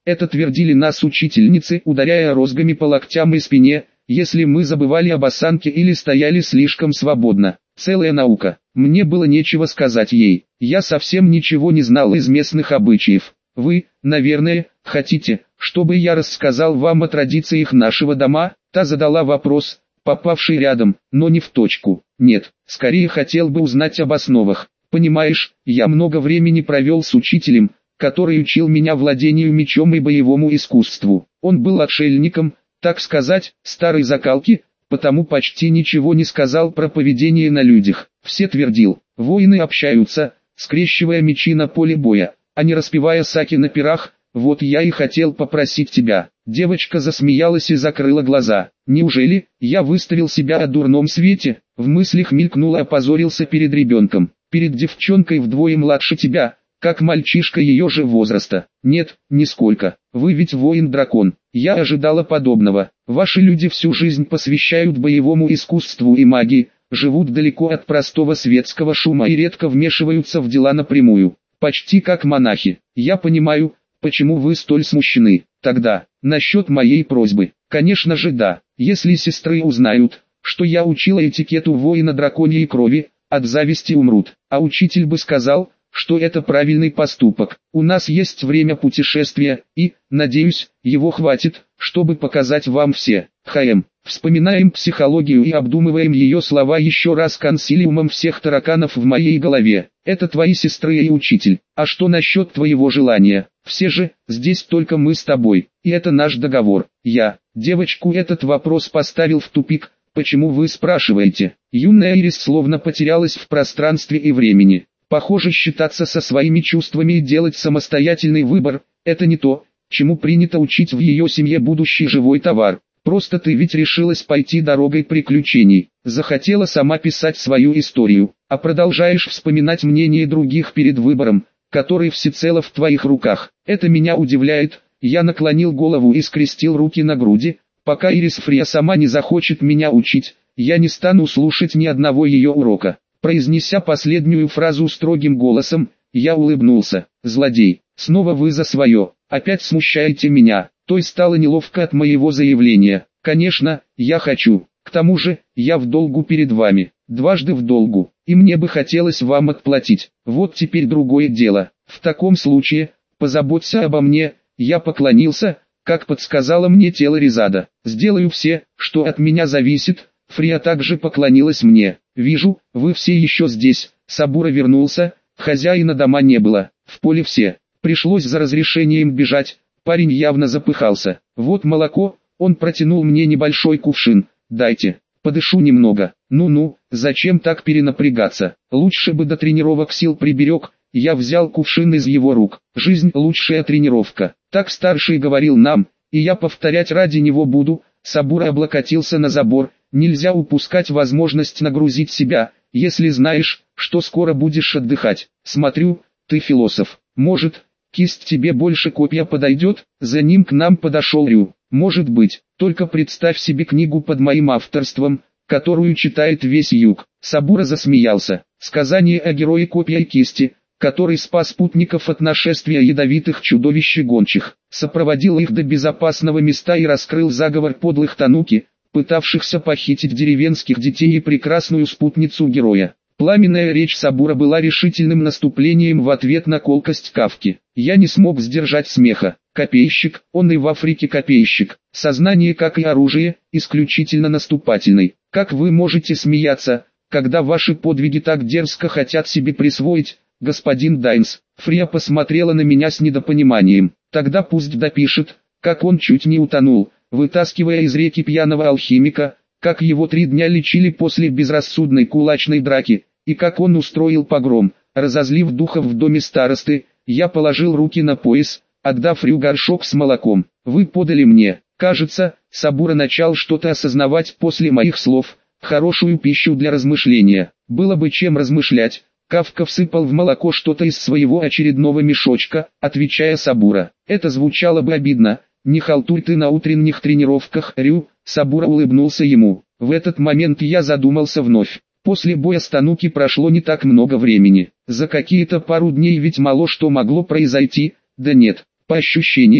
Это твердили нас учительницы, ударяя розгами по локтям и спине, если мы забывали об осанке или стояли слишком свободно. Целая наука. Мне было нечего сказать ей. Я совсем ничего не знал из местных обычаев. Вы, наверное, хотите, чтобы я рассказал вам о традициях нашего дома? Та задала вопрос, попавший рядом, но не в точку. Нет, скорее хотел бы узнать об основах. Понимаешь, я много времени провел с учителем, который учил меня владению мечом и боевому искусству. Он был отшельником, так сказать, старой закалки, потому почти ничего не сказал про поведение на людях. Все твердил, воины общаются, скрещивая мечи на поле боя, а не распевая саки на пирах. Вот я и хотел попросить тебя. Девочка засмеялась и закрыла глаза. Неужели я выставил себя о дурном свете? В мыслях мелькнуло, опозорился перед ребенком, перед девчонкой вдвое младше тебя, как мальчишка ее же возраста. Нет, нисколько. Вы ведь воин-дракон. Я ожидала подобного. Ваши люди всю жизнь посвящают боевому искусству и магии, живут далеко от простого светского шума и редко вмешиваются в дела напрямую. Почти как монахи. Я понимаю, почему вы столь смущены. Тогда, насчет моей просьбы. Конечно же да. Если сестры узнают, что я учила этикету воина драконьей крови, от зависти умрут. А учитель бы сказал, что это правильный поступок. У нас есть время путешествия, и, надеюсь, его хватит, чтобы показать вам все. Вспоминаем психологию и обдумываем ее слова еще раз консилиумом всех тараканов в моей голове. Это твои сестры и учитель. А что насчет твоего желания? Все же, здесь только мы с тобой, и это наш договор. Девочку этот вопрос поставил в тупик. Почему вы спрашиваете? Юная Ирис словно потерялась в пространстве и времени. Похоже, считаться со своими чувствами и делать самостоятельный выбор – это не то, чему принято учить в ее семье будущий живой товар. Просто ты ведь решилась пойти дорогой приключений, захотела сама писать свою историю, а продолжаешь вспоминать мнение других перед выбором, который всецело в твоих руках. Это меня удивляет. Я наклонил голову и скрестил руки на груди. Пока Ирис Фрия сама не захочет меня учить, я не стану слушать ни одного ее урока. Произнеся последнюю фразу строгим голосом, я улыбнулся. Злодей, снова вы за свое, опять смущаете меня. Той стало неловко от моего заявления. Конечно, я хочу. К тому же, я в долгу перед вами, дважды в долгу, и мне бы хотелось вам отплатить. Вот теперь другое дело. В таком случае, позаботься обо мне. Я поклонился, как подсказало мне тело Резада. Сделаю все, что от меня зависит. Фрия также поклонилась мне. Вижу, вы все еще здесь. Сабура вернулся, хозяина дома не было. В поле все. Пришлось за разрешением бежать. Парень явно запыхался. Вот молоко, он протянул мне небольшой кувшин. Дайте, подышу немного. Ну-ну, зачем так перенапрягаться? Лучше бы до тренировок сил приберег. Я взял кувшин из его рук. Жизнь лучшая тренировка. Так старший говорил нам, и я повторять ради него буду. Сабура облокотился на забор. Нельзя упускать возможность нагрузить себя, если знаешь, что скоро будешь отдыхать. Смотрю, ты философ. Может, кисть тебе больше копья подойдет? За ним к нам подошел Рю. Может быть, только представь себе книгу под моим авторством, которую читает весь юг. Сабура засмеялся. Сказание о герое копья и кисти, который спас путников от нашествия ядовитых чудовищ и гончих, сопроводил их до безопасного места и раскрыл заговор подлых тануки, пытавшихся похитить деревенских детей и прекрасную спутницу героя. Пламенная речь Сабура была решительным наступлением в ответ на колкость Кафки. Я не смог сдержать смеха. Копейщик, он и в Африке копейщик. Сознание, как и оружие, исключительно наступательный. Как вы можете смеяться, когда ваши подвиги так дерзко хотят себе присвоить, господин Дайнс? Фрия посмотрела на меня с недопониманием. Тогда пусть допишет, как он чуть не утонул, вытаскивая из реки пьяного алхимика, как его 3 дня лечили после безрассудной кулачной драки, и как он устроил погром, разозлив духов в доме старосты. Я положил руки на пояс, отдав Рю горшок с молоком. Вы подали мне, кажется, Сабура начал что-то осознавать после моих слов, хорошую пищу для размышления. Было бы чем размышлять. Кафка всыпал в молоко что-то из своего очередного мешочка, отвечая Сабура. Это звучало бы обидно. Не халтурь ты на утренних тренировках, Рю. Сабура улыбнулся ему. В этот момент я задумался вновь. После боя с Тануки прошло не так много времени. За какие-то пару дней ведь мало что могло произойти. Да нет, по ощущениям,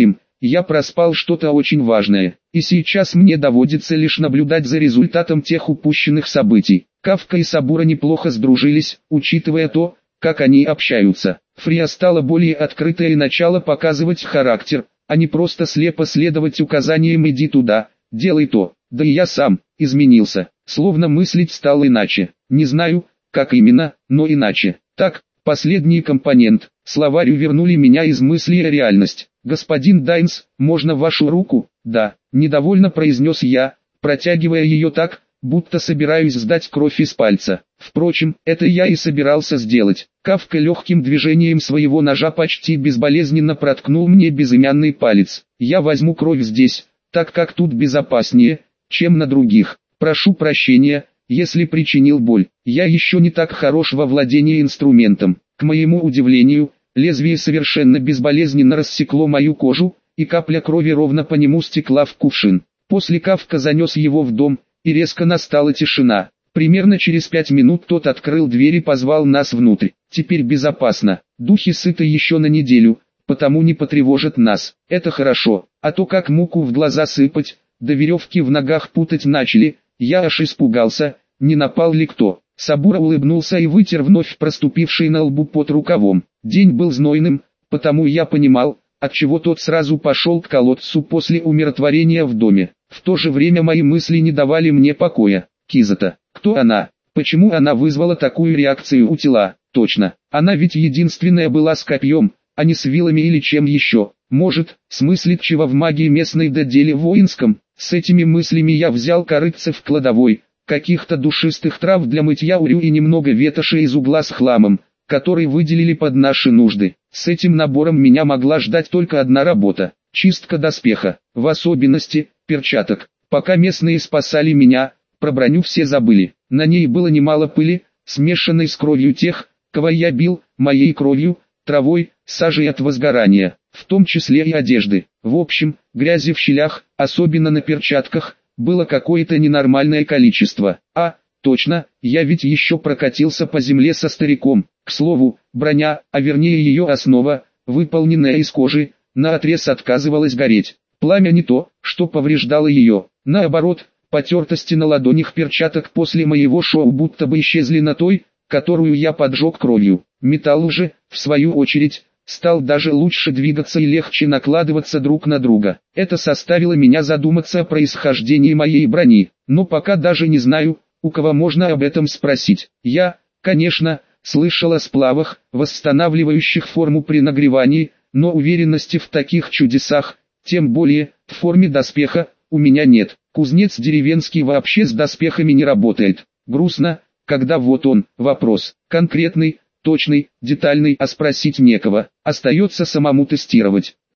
я проспал что-то очень важное, и сейчас мне доводится лишь наблюдать за результатом тех упущенных событий. Кафка и Сабура неплохо сдружились, учитывая то, как они общаются. Фрия стала более открытой и начала показывать характер, а не просто слепо следовать указаниям «иди туда, делай то». Да и я сам изменился, словно мыслить стал иначе. Не знаю, как именно, но иначе. Так, последний компонент. Словарь вернули меня из мысли в реальность. «Господин Дайнс, можно вашу руку?» «Да», — недовольно произнес я, протягивая ее так, будто собираюсь сдать кровь из пальца. Впрочем, это я и собирался сделать. Кафка легким движением своего ножа почти безболезненно проткнул мне безымянный палец. «Я возьму кровь здесь, так как тут безопаснее, чем на других. Прошу прощения, если причинил боль. Я еще не так хорош во владении инструментом». К моему удивлению, лезвие совершенно безболезненно рассекло мою кожу, и капля крови ровно по нему стекла в кувшин. После Кафка занес его в дом, и резко настала тишина. Примерно через 5 минут тот открыл дверь и позвал нас внутрь. Теперь безопасно. Духи сыты еще на неделю, потому не потревожат нас. Это хорошо, а то как муку в глаза сыпать, да веревки в ногах путать начали, я аж испугался, не напал ли кто. Сабура улыбнулся и вытер вновь проступивший на лбу пот рукавом. День был знойным, потому я понимал, отчего тот сразу пошел к колодцу после умиротворения в доме. В то же время мои мысли не давали мне покоя. Кизата, кто она? Почему она вызвала такую реакцию у тела? Точно, она ведь единственная была с копьем, а не с вилами или чем еще. Может, смыслит чего в магии местной да деле воинском? С этими мыслями я взял корытце в кладовой, каких-то душистых трав для мытья урю и немного ветоши из угла с хламом, который выделили под наши нужды. С этим набором меня могла ждать только одна работа – чистка доспеха, в особенности перчаток. Пока местные спасали меня, про броню все забыли. На ней было немало пыли, смешанной с кровью тех, кого я бил, моей кровью, травой, сажей от возгорания, в том числе и одежды. В общем, грязи в щелях, особенно на перчатках, было какое-то ненормальное количество. А, точно, я ведь еще прокатился по земле со стариком. К слову, броня, а вернее ее основа, выполненная из кожи, наотрез отказывалась гореть. Пламя не то, что повреждало ее. Наоборот, потертости на ладонях перчаток после моего шоу будто бы исчезли на той, которую я поджег кровью. Металл же, в свою очередь, стал даже лучше двигаться и легче накладываться друг на друга. Это заставило меня задуматься о происхождении моей брони, но пока даже не знаю, у кого можно об этом спросить. Я, конечно, слышал о сплавах, восстанавливающих форму при нагревании, но уверенности в таких чудесах, тем более, в форме доспеха, у меня нет. Кузнец деревенский вообще с доспехами не работает. Грустно, когда вот он, вопрос, конкретный, точный, детальный, а спросить некого, остается самому тестировать.